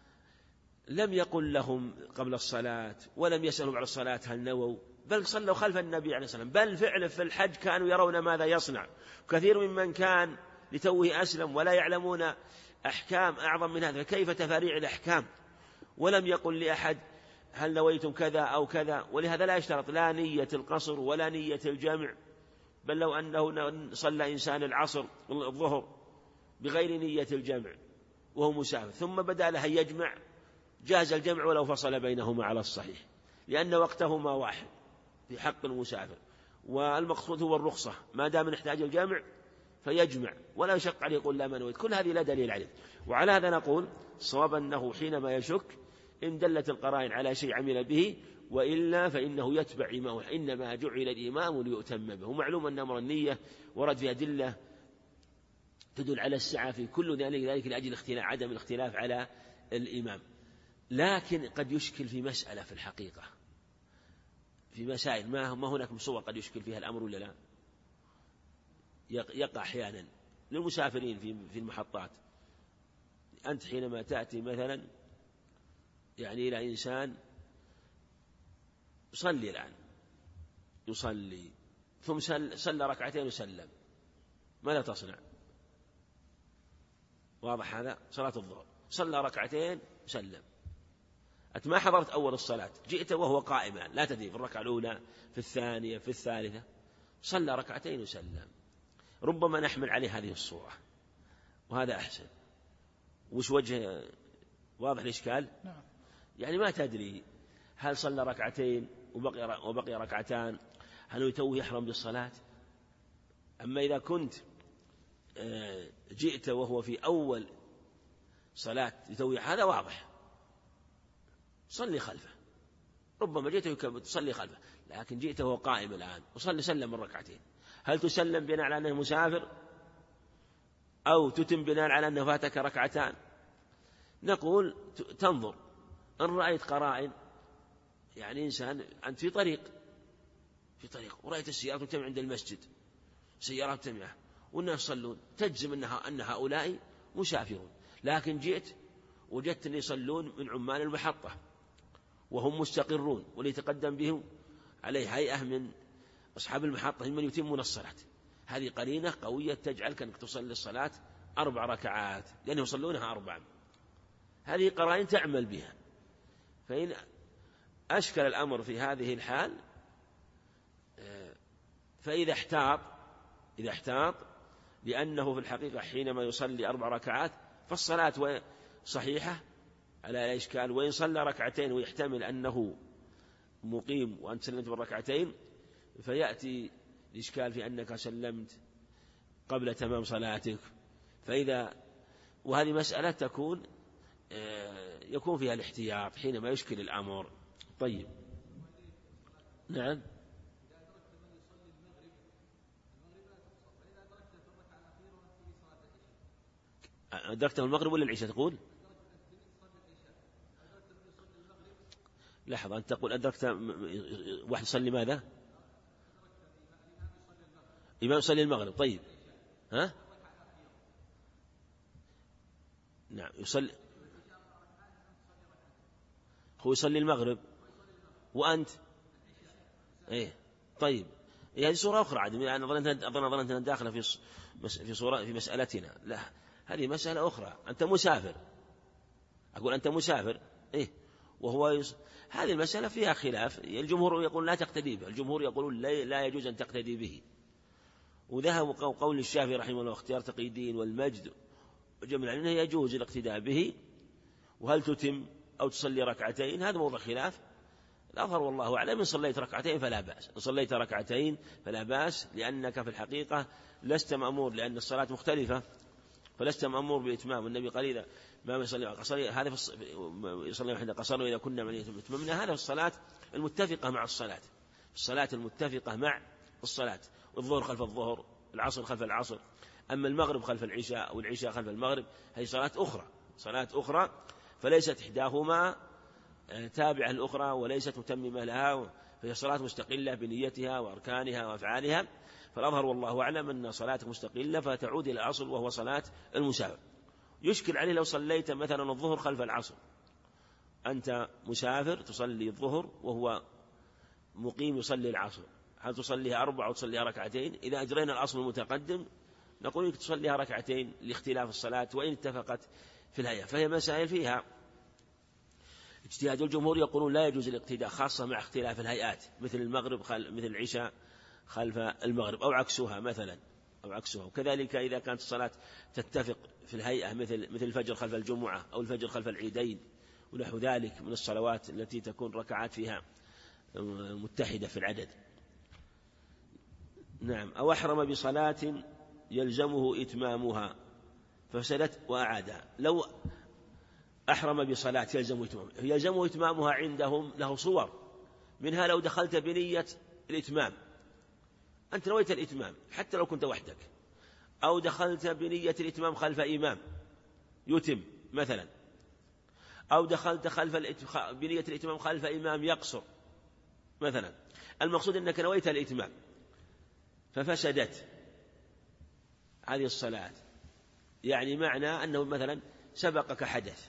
يقل لهم قبل الصلاة ولم يسألوا بعد الصلاة هل نووا، بل صلوا خلف النبي عليه الصلاة والسلام، بل فعلا في الحج كانوا يرون ماذا يصنع. كثير ممن كان لتوه أسلم ولا يعلمون أحكام أعظم من هذا، فكيف تفاريع الأحكام؟ ولم يقل لأحد هل نويتم كذا أو كذا. ولهذا لا يشترط لا نية القصر ولا نية الجمع، بل لو أنه صلى إنسان العصر الظهر بغير نية الجمع وهو مسافر ثم بدأ له يجمع، جاز الجمع ولو فصل بينهما على الصحيح، لأن وقتهما واحد في حق المسافر، والمقصود هو الرخصة، ما دام نحتاج الجمع فيجمع ولا يشق عليه يقول لا ما نويت. كل هذه لا دليل عليه. وعلى هذا نقول الصواب أنه حينما يشك إن دلت القرائن على شيء عمل به، وإلا فإنه يتبع إمامه، إنما جعل الإمام ليؤتم به. ومعلوم أن أمر النية ورد في أدلة تدل على السعة في كل ذلك لأجل عدم الاختلاف على الإمام. لكن قد يشكل في مسألة في الحقيقة، في مسائل ما هناك صور قد يشكل فيها الأمر ولا لا، يقع أحيانا للمسافرين في المحطات. أنت حينما تأتي مثلا يعني إلى إنسان يصلي الآن، يصلي ثم صلى ركعتين وسلم، ماذا تصنع؟ واضح هذا؟ صلاة الظهر صلى ركعتين وسلم، أنت ما حضرت أول الصلاة، جئت وهو قائما لا تدري في الركعة الأولى في الثانية في الثالثة، صلى ركعتين وسلم. ربما نحمل عليه هذه الصورة وهذا أحسن. وش وجه واضح الإشكال؟
نعم.
يعني ما تدري هل صلى ركعتين وبقي ركعتان، هل يتوه يحرم بالصلاة؟ أما إذا كنت جئت وهو في أول صلاة يتوه، هذا واضح، صلي خلفه، ربما جئت تصلي خلفه، لكن جئت وهو قائم الآن وصلي سلم من ركعتين، هل تسلم بناء على أنه مسافر أو تتم بناء على أنه فاتك ركعتان، نقول تنظر إن رأيت قرائن، يعني إنسان أنت في طريق ورأيت السيارات تجتمع عند المسجد، سيارات تجتمع والناس يصلون، تجزم أن هؤلاء مسافرون، لكن جئت وجدت اللي يصلون من عمال المحطة وهم مستقرون، واللي يتقدم بهم عليه هيئة من أصحاب المحطة من يتمون الصلاة. هذه قرينة قوية تجعلك أنك تصلي الصلاة 4 ركعات لأنهم يصلونها 4. هذه قرائن تعمل بها. فإن أشكل الأمر في هذه الحال فإذا احتاط لأنه في الحقيقة حينما يصلي 4 ركعات فالصلاة صحيحة على الإشكال، وإن صلى ركعتين ويحتمل أنه مقيم وأنت سلمت بالركعتين فيأتي الإشكال في أنك سلمت قبل تمام صلاتك. وهذه مسألة يكون فيها الاحتياط حينما يشكل الأمر. طيب، نعم. أدركته المغرب ولا العشاء تقول؟ لحظة، أنت تقول أدركت واحد يصلي ماذا؟ إمام يصلي المغرب. طيب، ها؟ نعم، هو يصلي المغرب وأنت إيه. طيب، هذه صورة أخرى عاد، أنا ظننت أن داخلة في مسألتنا. لا، هذه مسألة أخرى. أنت مسافر، أقول أنت مسافر إيه، هذه المسألة فيها خلاف. الجمهور يقول لا تقتدي به، الجمهور يقولون لا يجوز أن تقتدي به، وذهب قول الشافعي رحمه الله اختيار تقي الدين والمجد وجمع أنه يجوز الاقتداء به. وهل تتم أو تصلي ركعتين هذا موضوع خلاف. الأظهر والله أعلم إن صليت ركعتين فلا بأس، إن صليت ركعتين فلا بأس، لأنك في الحقيقة لست مأمور، لأن الصلاة مختلفة، فلست مأمور بإتمام. النبي قال إذا ما يصلي قصر هذا يصلي واحد قصر، وإذا كنا من يتممنا هذا في الصلاة المتفقة مع الصلاة المتفقة مع الصلاة. الظهر خلف الظهر، العصر خلف العصر. أما المغرب خلف العشاء أو العشاء خلف المغرب هذه صلاة أخرى، فليست إحداهما تابعة الأخرى وليست متممة لها، فهي صلاة مستقلة بنيتها وأركانها وأفعالها. فالأظهر والله أعلم أن صلاتك مستقلة فتعود إلى الأصل وهو صلاة المسافر. يشكل عليه لو صليت مثلا الظهر خلف العصر، أنت مسافر تصلي الظهر وهو مقيم يصلي العصر، هل تصليها 4 أو تصليها ركعتين؟ إذا أجرينا الأصل المتقدم نقول لك تصليها ركعتين لاختلاف الصلاة وإن اتفقت في الهيئة. فهي مسائل فيها اجتهاد. الجمهور يقولون لا يجوز الاقتداء خاصة مع اختلاف الهيئات، مثل المغرب مثل العشاء خلف المغرب أو عكسها مثلا وكذلك إذا كانت الصلاة تتفق في الهيئة مثل الفجر خلف الجمعة أو الفجر خلف العيدين ونحو ذلك من الصلوات التي تكون ركعات فيها متحدة في العدد. نعم. أو أحرم بصلاة يلزمه إتمامها ففسدت وأعادها. لو أحرم بصلاة يلزمه إتمامها عندهم له صور، منها لو دخلت بنية الإتمام، أنت نويت الإتمام حتى لو كنت وحدك، أو دخلت بنية الإتمام خلف إمام يتم مثلا، أو دخلت بنية الإتمام خلف إمام يقصر مثلا. المقصود أنك نويت الإتمام ففسدت هذه الصلاة، يعني معنى أنه مثلا سبقك حدث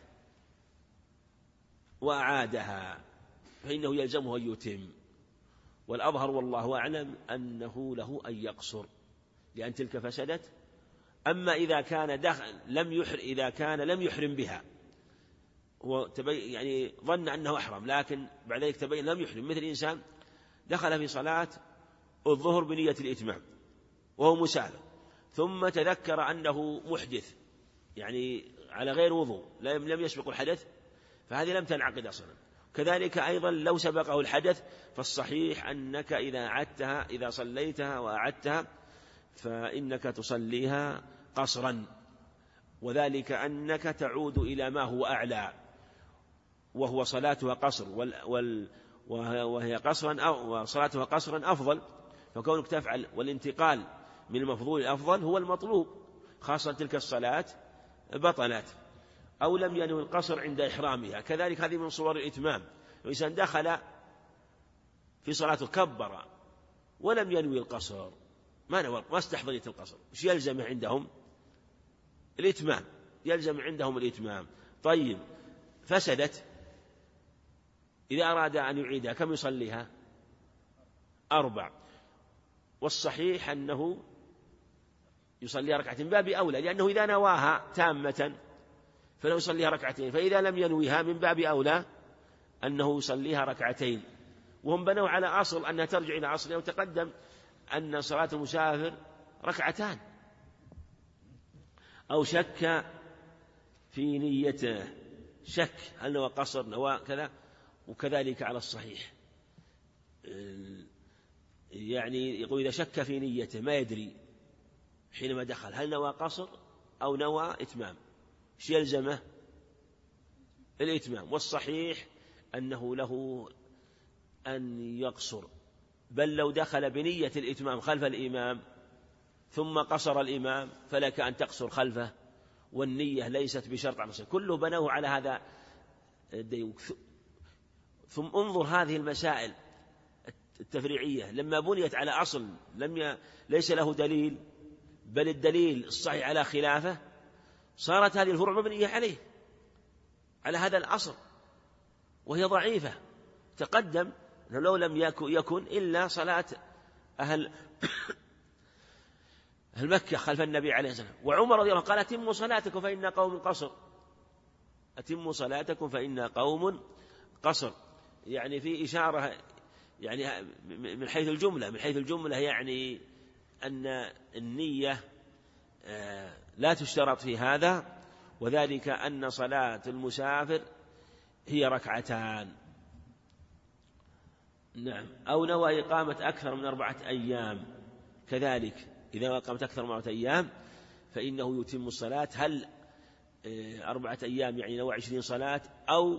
وأعادها فإنه يلزمه أن يتم. والأظهر والله أعلم أنه له أن يقصر لأن تلك فسدت. أما إذا كان لم يحرم بها، هو يعني ظن أنه أحرم لكن بعد ذلك تبين لم يحرم، مثل إنسان دخل في صلاة الظهر بنية الإتمام وهو مسافر ثم تذكر أنه محدث، يعني على غير وضوء لم يسبق الحدث، فهذه لم تنعقد أصلا. كذلك أيضا لو سبقه الحدث فالصحيح أنك إذا صليتها وأعدتها فإنك تصليها قصرا، وذلك أنك تعود إلى ما هو أعلى وهو صلاتها قصر، وهي قصرا أو صلاتها قصرا أفضل، فكونك تفعل والانتقال من المفضول الأفضل هو المطلوب، خاصة تلك الصلاة بطلت، أو لم ينوي القصر عند إحرامها. كذلك هذه من صور الإتمام، الإنسان دخل في صلاته كبر ولم ينوي القصر، ما نوى، ما استحضر نية القصر، وش يلزم عندهم؟ الإتمام، يلزم عندهم الإتمام. طيب فسدت، إذا أراد أن يعيدها كم يصليها؟ 4. والصحيح أنه يصليها ركعتين، باب أولى، لأنه إذا نواها تامة فلو يصليها ركعتين، فإذا لم ينويها من باب أولى أنه يصليها ركعتين. وهم بنوا على أصل أنها ترجع إلى أصل، وتقدم أن صلاة المسافر ركعتان، أو شك في نيته، شك هل نوى قصر نوى كذا. وكذلك على الصحيح، يعني يقول إذا شك في نيته ما يدري حينما دخل هل نوى قصر أو نوى إتمام، ايش يلزمه؟ الإتمام. والصحيح أنه له أن يقصر، بل لو دخل بنية الإتمام خلف الإمام ثم قصر الإمام فلك أن تقصر خلفه، والنية ليست بشرط على الصحيح. كله بنوه على هذا الديوك. ثم انظر هذه المسائل التفريعية لما بنيت على أصل ليس له دليل، بل الدليل الصحيح على خلافه، صارت هذه الفروع مبنية عليه، على هذا الأصل، وهي ضعيفة. تقدم لو لم يكن إلا صلاة أهل مكة خلف النبي عليه الصلاة والسلام. وعمر رضي الله عنه قال أتموا صلاتكم فإن قوم قصر، أتموا صلاتكم فإن قوم قصر، يعني في إشارة، يعني من حيث الجملة يعني أن النية لا تشترط في هذا، وذلك أن صلاة المسافر هي ركعتان. نعم. أو نوى إقامة أكثر من 4 أيام، كذلك إذا نوى إقامة أكثر من 4 أيام فإنه يتم الصلاة. هل 4 أيام يعني نوى 20 صلاة، أو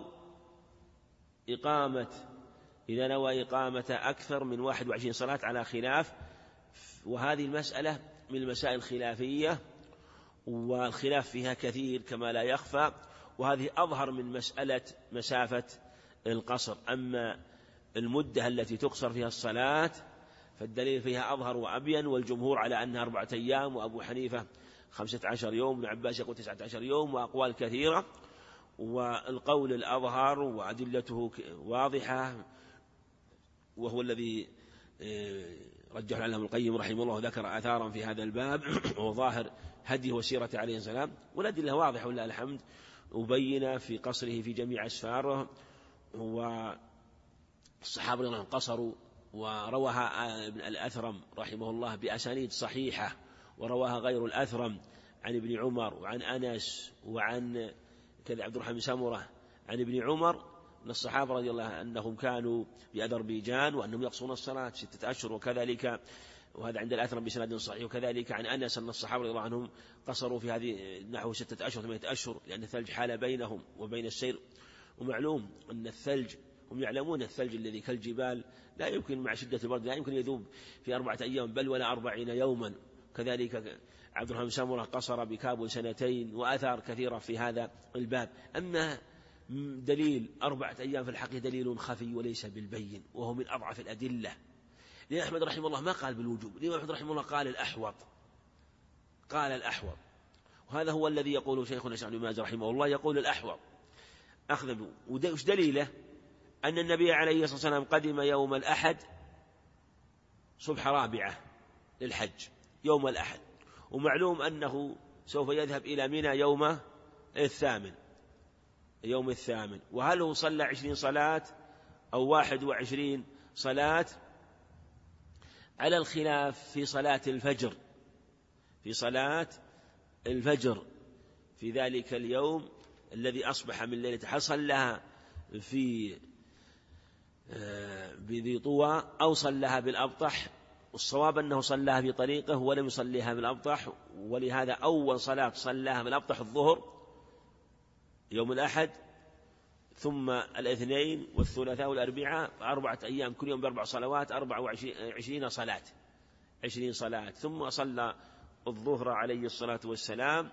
إذا نوى إقامة أكثر من 21 صلاة على خلاف. وهذه المسألة من المسائل الخلافية، والخلاف فيها كثير كما لا يخفى، وهذه أظهر من مسألة مسافة القصر. أما المدة التي تقصر فيها الصلاة فالدليل فيها أظهر وأبين، والجمهور على أنها 4 أيام، وأبو حنيفة 15 يوم، ابن عباس يقول 19 يوم، وأقوال كثيرة. والقول الأظهر وأدلته واضحة، وهو الذي رجح عنه ابن القيم رحمه الله، ذكر آثارا في هذا الباب، وظاهر هديه وسيرة عليه السلام، والأدلة واضحة ولله الحمد، وبين في قصره في جميع أسفاره. والصحابة رضي الله عنهم قصروا، ورواها ابن الأثرم رحمه الله بأسانيد صحيحة، ورواها غير الأثرم عن ابن عمر وعن أنس وعن كذا عبد الرحمن بن سمرة عن ابن عمر أن الصحابة رضي الله عنهم أنهم كانوا بأذربيجان وأنهم يقصرون الصلاة 6 أشهر، وكذلك وهذا عند الأثرم بسند صحيح. وكذلك عن أنس أن الصحابة رضي الله عنهم قصروا في هذه نحو 6 أشهر 8 أشهر، لأن الثلج حال بينهم وبين السير. ومعلوم أن الثلج، هم يعلمون الثلج الذي كالجبال لا يمكن مع شدة البرد لا يمكن يذوب في 4 أيام بل ولا 40 يوما. كذلك عبد الرحمن سمرة قصر بكابل 2 وآثار كثيرة في هذا الباب. أما دليل 4 أيام في الحقيقة دليل خفي وليس بالبين، وهو من أضعف الأدلة. لأن أحمد رحمه الله ما قال بالوجوب، لأن أحمد رحمه الله قال الأحوط، وهذا هو الذي يقوله شيخنا الشيخ ابن باز رحمه الله، يقول الأحوط أخذ. وش دليله؟ أن النبي عليه الصلاة والسلام قدم يوم الأحد صبح 4 للحج يوم الأحد، ومعلوم أنه سوف يذهب إلى منى يوم الثامن. وهل هو صلى 20 صلاة أو 21 صلاة؟ على الخلاف في صلاة الفجر في ذلك اليوم الذي أصبح من ليلة، هل صلىها في بذي طوى أو صلىها بالأبطح؟ والصواب أنه صلىها في طريقه ولم يصليها بالأبطح، ولهذا أول صلاة صلىها بالأبطح الظهر يوم الأحد، ثم الاثنين والثلاثاء والأربعاء 4 أيام كل يوم ب4 صلوات 24 صلاة، 20 صلاة. ثم صلى الظهر عليه الصلاة والسلام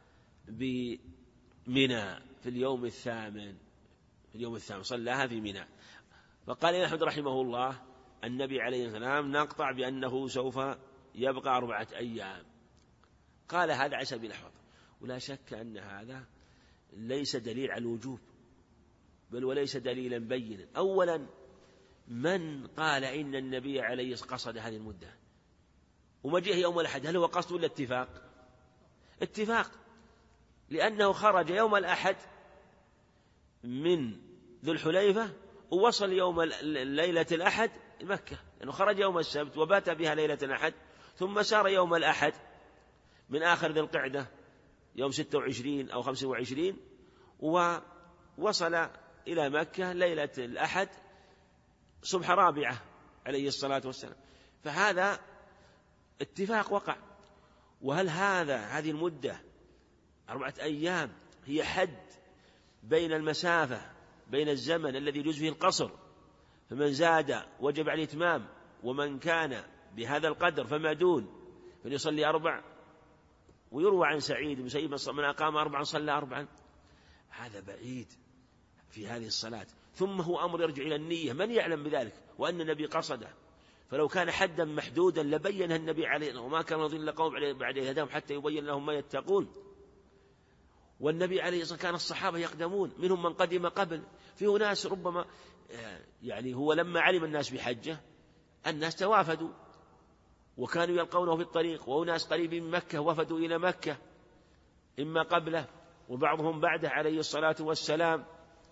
بمنى في اليوم الثامن، صلاها في منى. فقال أحمد رحمه الله النبي عليه السلام نقطع بأنه سوف يبقى 4 أيام. قال هذا على سبيل الحفظ، ولا شك أن هذا ليس دليل على الوجوب، بل وليس دليلا بينا. أولا، من قال إن النبي عليه قصد هذه المدة ومجيء يوم الأحد، هل هو قصد ولا اتفاق؟ اتفاق، لأنه خرج يوم الأحد من ذو الحليفة ووصل يوم ليلة الأحد مكة، لأنه خرج يوم السبت وبات بها ليلة الأحد، ثم سار يوم الأحد من آخر ذي القعدة يوم 26 أو 25، ووصل إلى مكة ليلة الأحد صبح رابعة عليه الصلاة والسلام. فهذا اتفاق وقع. وهل هذه المدة 4 أيام هي حد بين المسافة بين الزمن الذي يجوز فيه القصر، فمن زاد وجب عليه الإتمام، ومن كان بهذا القدر فما دون فليصلي 4؟ ويروى عن سعيد بن مسيب من أقام 4 صلى 4. هذا بعيد في هذه الصلاة. ثم هو أمر يرجع إلى النية، من يعلم بذلك وأن النبي قصده؟ فلو كان حدا محدودا لبينها النبي عليه، وما كان يضل قوم بعد هداهم حتى يبين لهم ما يتقون. والنبي عليه الصلاة والسلام كان الصحابة يقدمون، منهم من قدم قبل. فيه ناس ربما يعني هو لما علم الناس بحجة الناس توافدوا وكانوا يلقونه في الطريق، وناس قريبين من مكة وفدوا إلى مكة إما قبله وبعضهم بعده عليه الصلاة والسلام.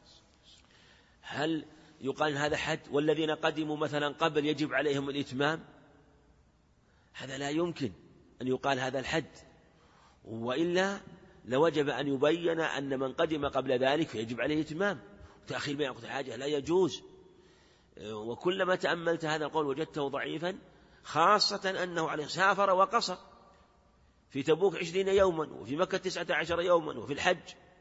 هل يقال هذا حد؟ والذين قدموا مثلا قبل يجب عليهم الإتمام؟ هذا لا يمكن أن يقال هذا الحد، وإلا لوجب أن يبين أن من قدم قبل ذلك يجب عليه الإتمام. تأخير بين وقت الحاجة لا يجوز. وكلما تأملت هذا القول وجدته ضعيفا، خاصة أنه عليه سافر وقصر، في تبوك 20 يوما، وفي مكة 19 يوما، وفي الحج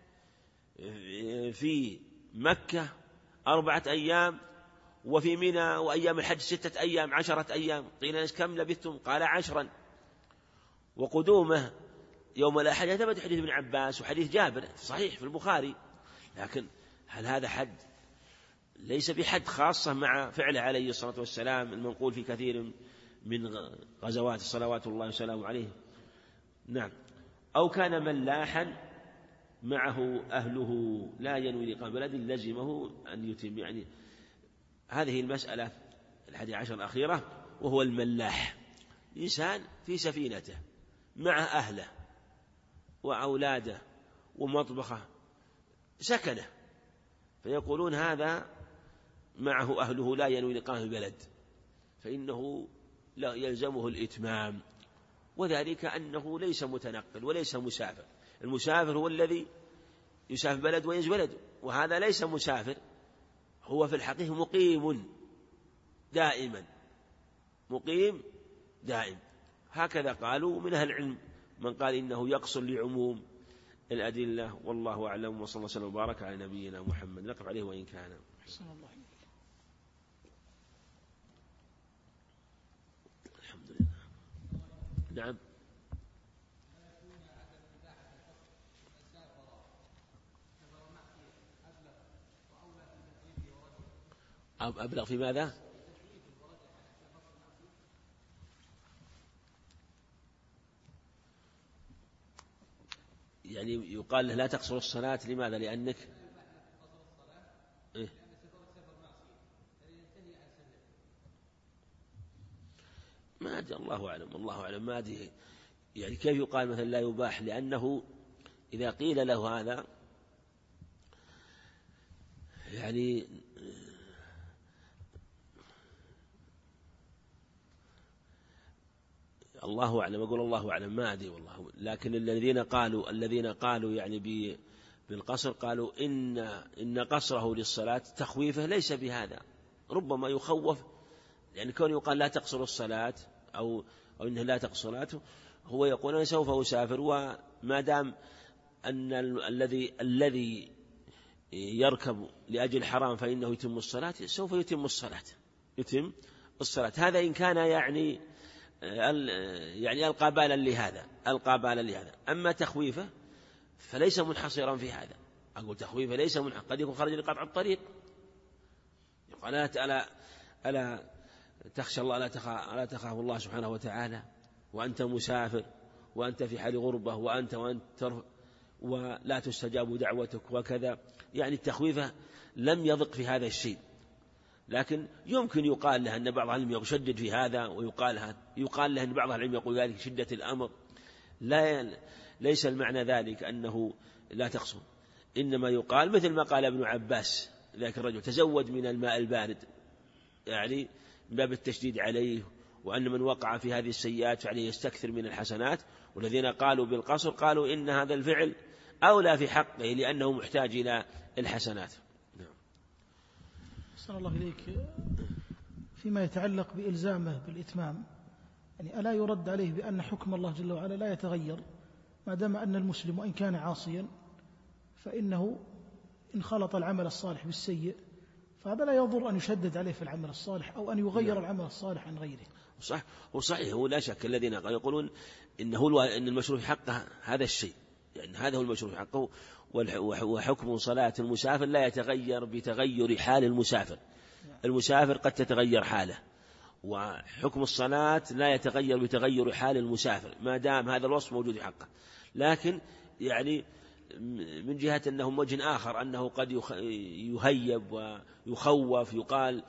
في مكة 4 أيام، وفي منى وأيام الحج 6 أيام 10 أيام. قيل كم لبثتم؟ قال 10. وقدومه يوم الأحد ثبت حديث ابن عباس وحديث جابر صحيح في البخاري. لكن هل هذا حد؟ ليس بحد، خاصة مع فعله عليه الصلاة والسلام المنقول في كثير من غزوات صلوات الله وسلامه عليه. نعم. أو كان ملاحا معه أهله لا ينوي لقاء بلد لزمه أن يتم. يعني هذه المسألة 11 الأخيرة، وهو الملاح، إنسان في سفينته مع أهله وأولاده ومطبخه سكنه، فيقولون هذا معه أهله لا ينوي لقاء بلد، فإنه لا يلزمه الإتمام. وذلك أنه ليس متنقل وليس مسافر. المسافر هو الذي يسافر بلد وينزل بلد، وهذا ليس مسافر، هو في الحقيقة مقيم دائما، مقيم دائم. هكذا قالوا من أهل العلم، من قال إنه يقصر لعموم الأدلة. والله أعلم، وصلى الله وسلم وبارك على نبينا محمد. نقف عليه وإن كان الحمد لله. نعم. أبلغ في ماذا؟ يعني يقال له لا تقصر الصلاة، لماذا؟ لأنك إيه؟ ما أدري، الله أعلم، الله أعلم، ما أدري. يعني كيف يقال مثلا لا يباح؟ لأنه إذا قيل له هذا يعني الله أعلم، أقول الله أعلم، ما أدري والله. لكن الذين قالوا يعني بالقصر قالوا إن قصره للصلاة تخويفه ليس بهذا، ربما يخوف، يعني كون يقال لا تقصر الصلاة أو إنه لا تقصر صلاته، هو يقول أنا سوف أسافر، وما دام أن الذي يركب لأجل حرام فإنه يتم الصلاة، سوف يتم الصلاة. هذا إن كان يعني يعني ألقى بالا لهذا. أما تخويفه فليس منحصرا في هذا. أقول تخويفه ليس قد يكون خرج لقطع الطريق، يقال ألا تخشى الله، ألا تخاف الله سبحانه وتعالى وأنت مسافر وأنت في حال غربة ولا تستجاب دعوتك وكذا. يعني التخويفة لم يضق في هذا الشيء، لكن يمكن يقال له أن بعض العلم يشدد في هذا، ويقال له أن بعض العلم يقول ذلك شدة الأمر. ليس المعنى ذلك أنه لا تقصر، إنما يقال مثل ما قال ابن عباس ذاك الرجل تزود من الماء البارد، يعني من باب التشديد عليه، وأن من وقع في هذه السيئات فعليه يستكثر من الحسنات. والذين قالوا بالقصر قالوا إن هذا الفعل أولى في حقه لأنه محتاج إلى الحسنات.
أحسن الله إليك. فيما يتعلق بإلزامه بالإتمام، يعني ألا يرد عليه بأن حكم الله جل وعلا لا يتغير ما دام أن المسلم وإن كان عاصيا فإنه إن خلط العمل الصالح بالسيء فهذا لا يضر أن يشدد عليه في العمل الصالح أو أن يغير العمل الصالح عن غيره.
صحيح، هو لا شك الذين يقولون إن المشروع في حقه هذا الشيء، يعني هذا هو المشروع في حقه. وحكم صلاة المسافر لا يتغير بتغير حال المسافر. المسافر قد تتغير حاله، وحكم الصلاة لا يتغير بتغير حال المسافر ما دام هذا الوصف موجود في حقه. لكن يعني من جهة أنه وجه آخر أنه قد يهيب ويخوف، يقال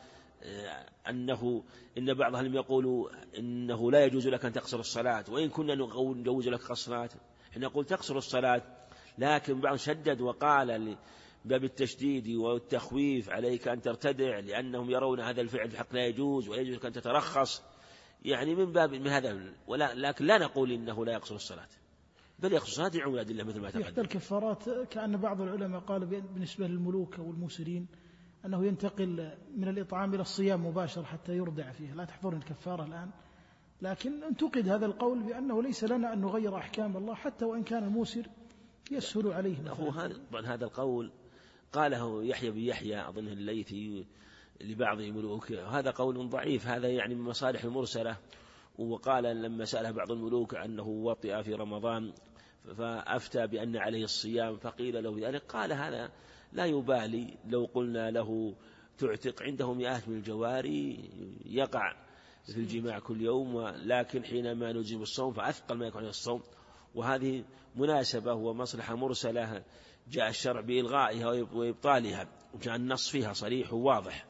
إن بعض أهلهم يقولوا إنه لا يجوز لك أن تقصر الصلاة، وإن كنا نجوز لك الصلاة حين نقول تقصر الصلاة، لكن بعض شدد وقال باب التشديد والتخويف عليك أن ترتدع لأنهم يرون هذا الفعل في الحق لا يجوز ولا يجوز لك أن تترخص، يعني من باب من هذا. لكن لا نقول إنه لا يقصر الصلاة، بل يقصر الصلاة يعود أدلة مثل ما تقدم.
في إحدى الكفارات كأن بعض العلماء قال بالنسبة للملوك أو الموسرين أنه ينتقل من الإطعام إلى الصيام مباشر حتى يرضع فيه، لا تحضرني الكفارة الآن. لكن انتقد هذا القول بأنه ليس لنا أن نغير أحكام الله حتى وإن كان الموسر يسهل عليه.
هذا القول قاله يحيى بن يحيى أظن الليثي لبعض الملوك، هذا قول ضعيف، هذا يعني من مصالح المرسلة. وقال لما سأله بعض الملوك أنه وطئ في رمضان فأفتى بأن عليه الصيام فقيل له ذلك، قال هذا لا يبالي لو قلنا له تعتق، عنده مئات من الجواري يقع في الجماع كل يوم، لكن حينما نلزم الصوم فأثقل ما يكون عليه الصوم. وهذه مناسبة ومصلحة مرسلة جاء الشرع بإلغائها وإبطالها، وجاء النص فيها صريح وواضح،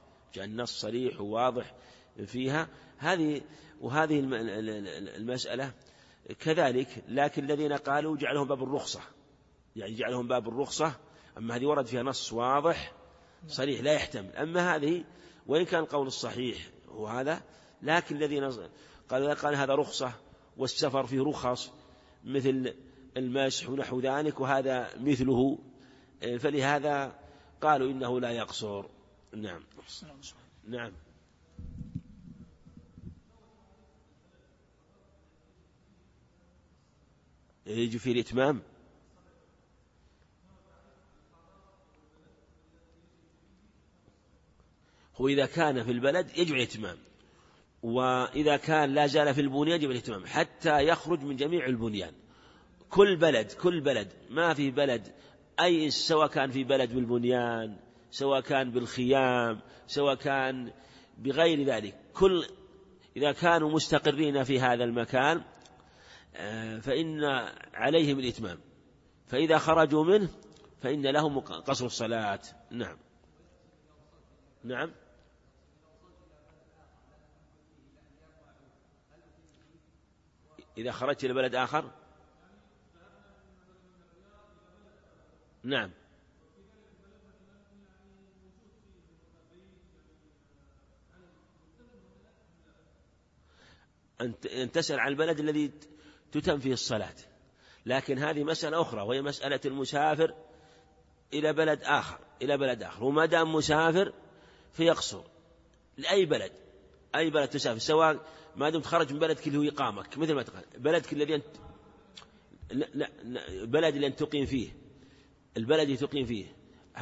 فيها وهذه المسألة كذلك. لكن الذين قالوا جعلهم باب الرخصة، أما هذه ورد فيها نص واضح صريح لا يحتمل. أما هذه وإن كان القول الصحيح هو هذا، لكن الذين قال هذا رخصة والسفر فيه رخص مثل المسح ونحو ذلك، وهذا مثله، فلهذا قالوا إنه لا يقصر. نعم. يجي في الإتمام. هو إذا كان في البلد يجب الإتمام، وإذا كان لا زال في البنيان يجب الإتمام حتى يخرج من جميع البنيان. كل بلد ما في بلد سواء كان في بلد بالبنيان، سواء كان بالخيام، سواء كان بغير ذلك، إذا كانوا مستقرين في هذا المكان فإن عليهم الإتمام، فإذا خرجوا منه فإن لهم قصر الصلاة. نعم. إذا خرجت إلى بلد آخر، نعم، أن تسأل عن البلد الذي تتم فيه الصلاة. لكن هذه مسألة أخرى، وهي مسألة المسافر إلى بلد آخر، وما دام مسافر فيقصر لأي بلد، أي بلد تسافر، سواء ما دمت خرج من بلدك اللي هو إقامك، مثل ما تقول بلدك الذي البلد اللي أنت تقيم فيه، البلد اللي تقيم فيه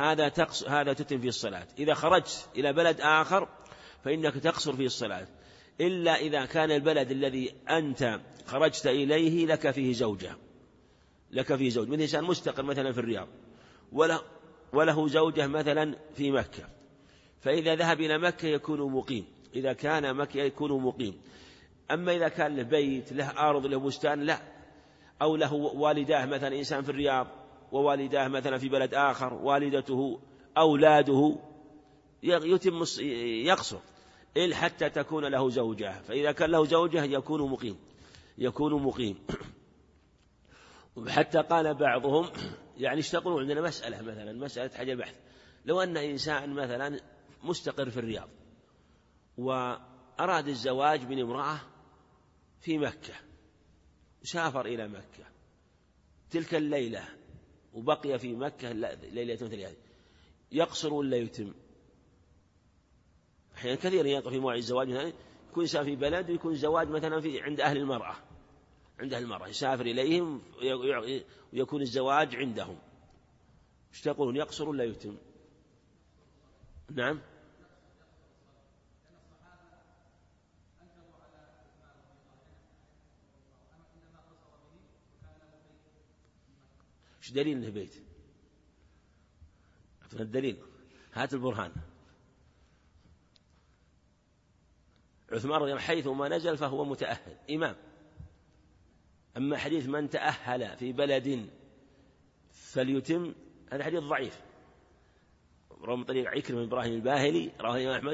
هذا تتم فيه الصلاة. إذا خرجت إلى بلد آخر فإنك تقصر فيه الصلاة. إلا إذا كان البلد الذي أنت خرجت إليه لك فيه زوجة، مثل إنسان مستقر مثلا في الرياض وله زوجة مثلا في مكة، فإذا ذهب إلى مكة يكون مقيم، إذا كان مكة يكون مقيم. أما إذا كان له بيت، له أرض، له بستان، لا، أو له والداه مثلا إنسان في الرياض ووالداه مثلا في بلد آخر، والدته أولاده، يتم يقصر إلا حتى تكون له زوجة، فإذا كان له زوجة يكون مقيم. حتى قال بعضهم يعني اشتغلوا عندنا مسألة مثلا مسألة حاجة البحث، لو أن إنسان مثلا مستقر في الرياض وأراد الزواج من امرأة في مكة، سافر إلى مكة تلك الليلة وبقي في مكة ليلة مثل هذه، يقصر ولا يتم؟ أحيانا كثيرا يقع في موعد الزواج مثلا يكون يسافر في بلد ويكون الزواج مثلا عند أهل المرأة يسافر إليهم ويكون الزواج عندهم، ايش تقولون، يقصر ولا يتم؟ نعم. ايش دليل انه بيت؟ اعطنا الدليل، هات البرهان. عثمان رضي الله عنه حيث ما نزل فهو متأهل إمام. أما حديث من تأهل في بلد فليتم، هذا حديث ضعيف، رواه من طريق عكرمة بن إبراهيم الباهلي، رواه الإمام أحمد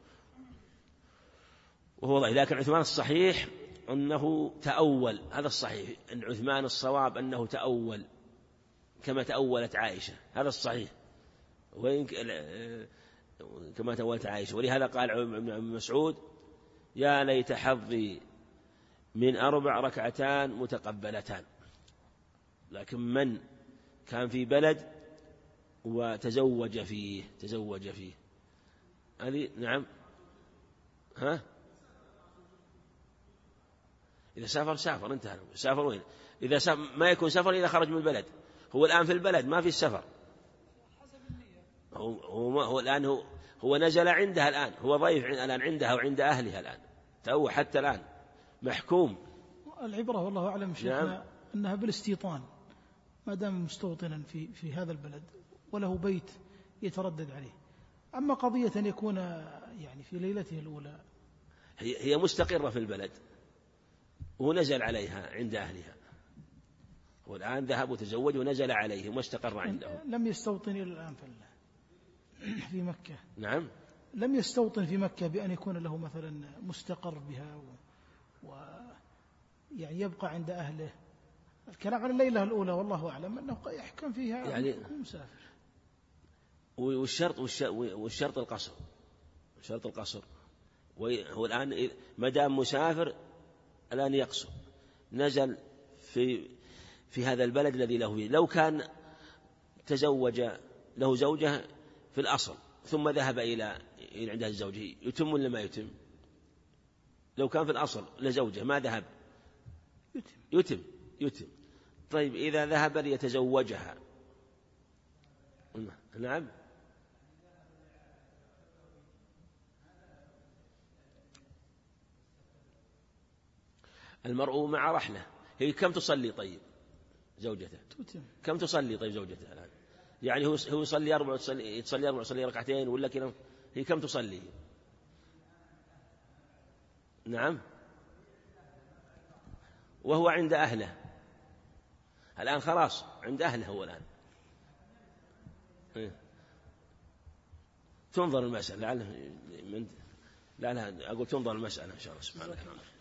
وهو ضعيف. لكن عثمان الصحيح أنه تأول، هذا الصحيح، أن عثمان الصواب أنه تأول كما تأولت عائشة، هذا الصحيح، وإن كما تأولت عائشة. ولهذا قال ابن مسعود يا ليت حظي من 4 ركعتان متقبلتان. لكن من كان في بلد وتزوج فيه هذه نعم. ها إذا سافر انتهى. سافر وين؟ إذا سافر ما يكون سفر إذا خرج من البلد. هو الآن في البلد ما في السفر، هو الآن هو نزل عندها الآن، هو ضيف الآن عندها وعند أهلها الآن، تو حتى الآن محكوم.
العبرة والله أعلم شيخنا أنها بالاستيطان، ما دام مستوطنا في هذا البلد وله بيت يتردد عليه. أما قضية أن يكون يعني في ليلته الأولى،
هي مستقرة في البلد ونزل عليها عند أهلها، والآن ذهب وتزوج ونزل عليهم واستقر عندهم.
لم يستوطن إلى الآن في مكة.
نعم،
لم يستوطن في مكة بأن يكون له مثلا مستقر بها يعني يبقى عند أهله. الكلام عن الليلة الأولى والله أعلم أنه يحكم فيها يعني مسافر.
والشرط القصر، شرط القصر. وهو الآن ما دام مسافر الآن يقصر، نزل في هذا البلد الذي له فيه. لو كان تزوج له زوجة في الأصل ثم ذهب إلى عند الزوجة يتم ولا ما يتم؟ لو كان في الأصل لزوجة ما ذهب يتم. طيب إذا ذهب ليتزوجها، نعم، المرء مع رحلة. هي كم تصلي طيب زوجته؟ كم تصلي طيب زوجته الآن؟ يعني هو يصلي 4 يصلي ركعتين ولا كذا؟ هي كم تصلي؟ نعم، وهو عند أهله الآن، خلاص عند أهله هو الآن. تنظر المسألة، لا أقول تنظر المسألة إن شاء الله سبحانه وتعالى.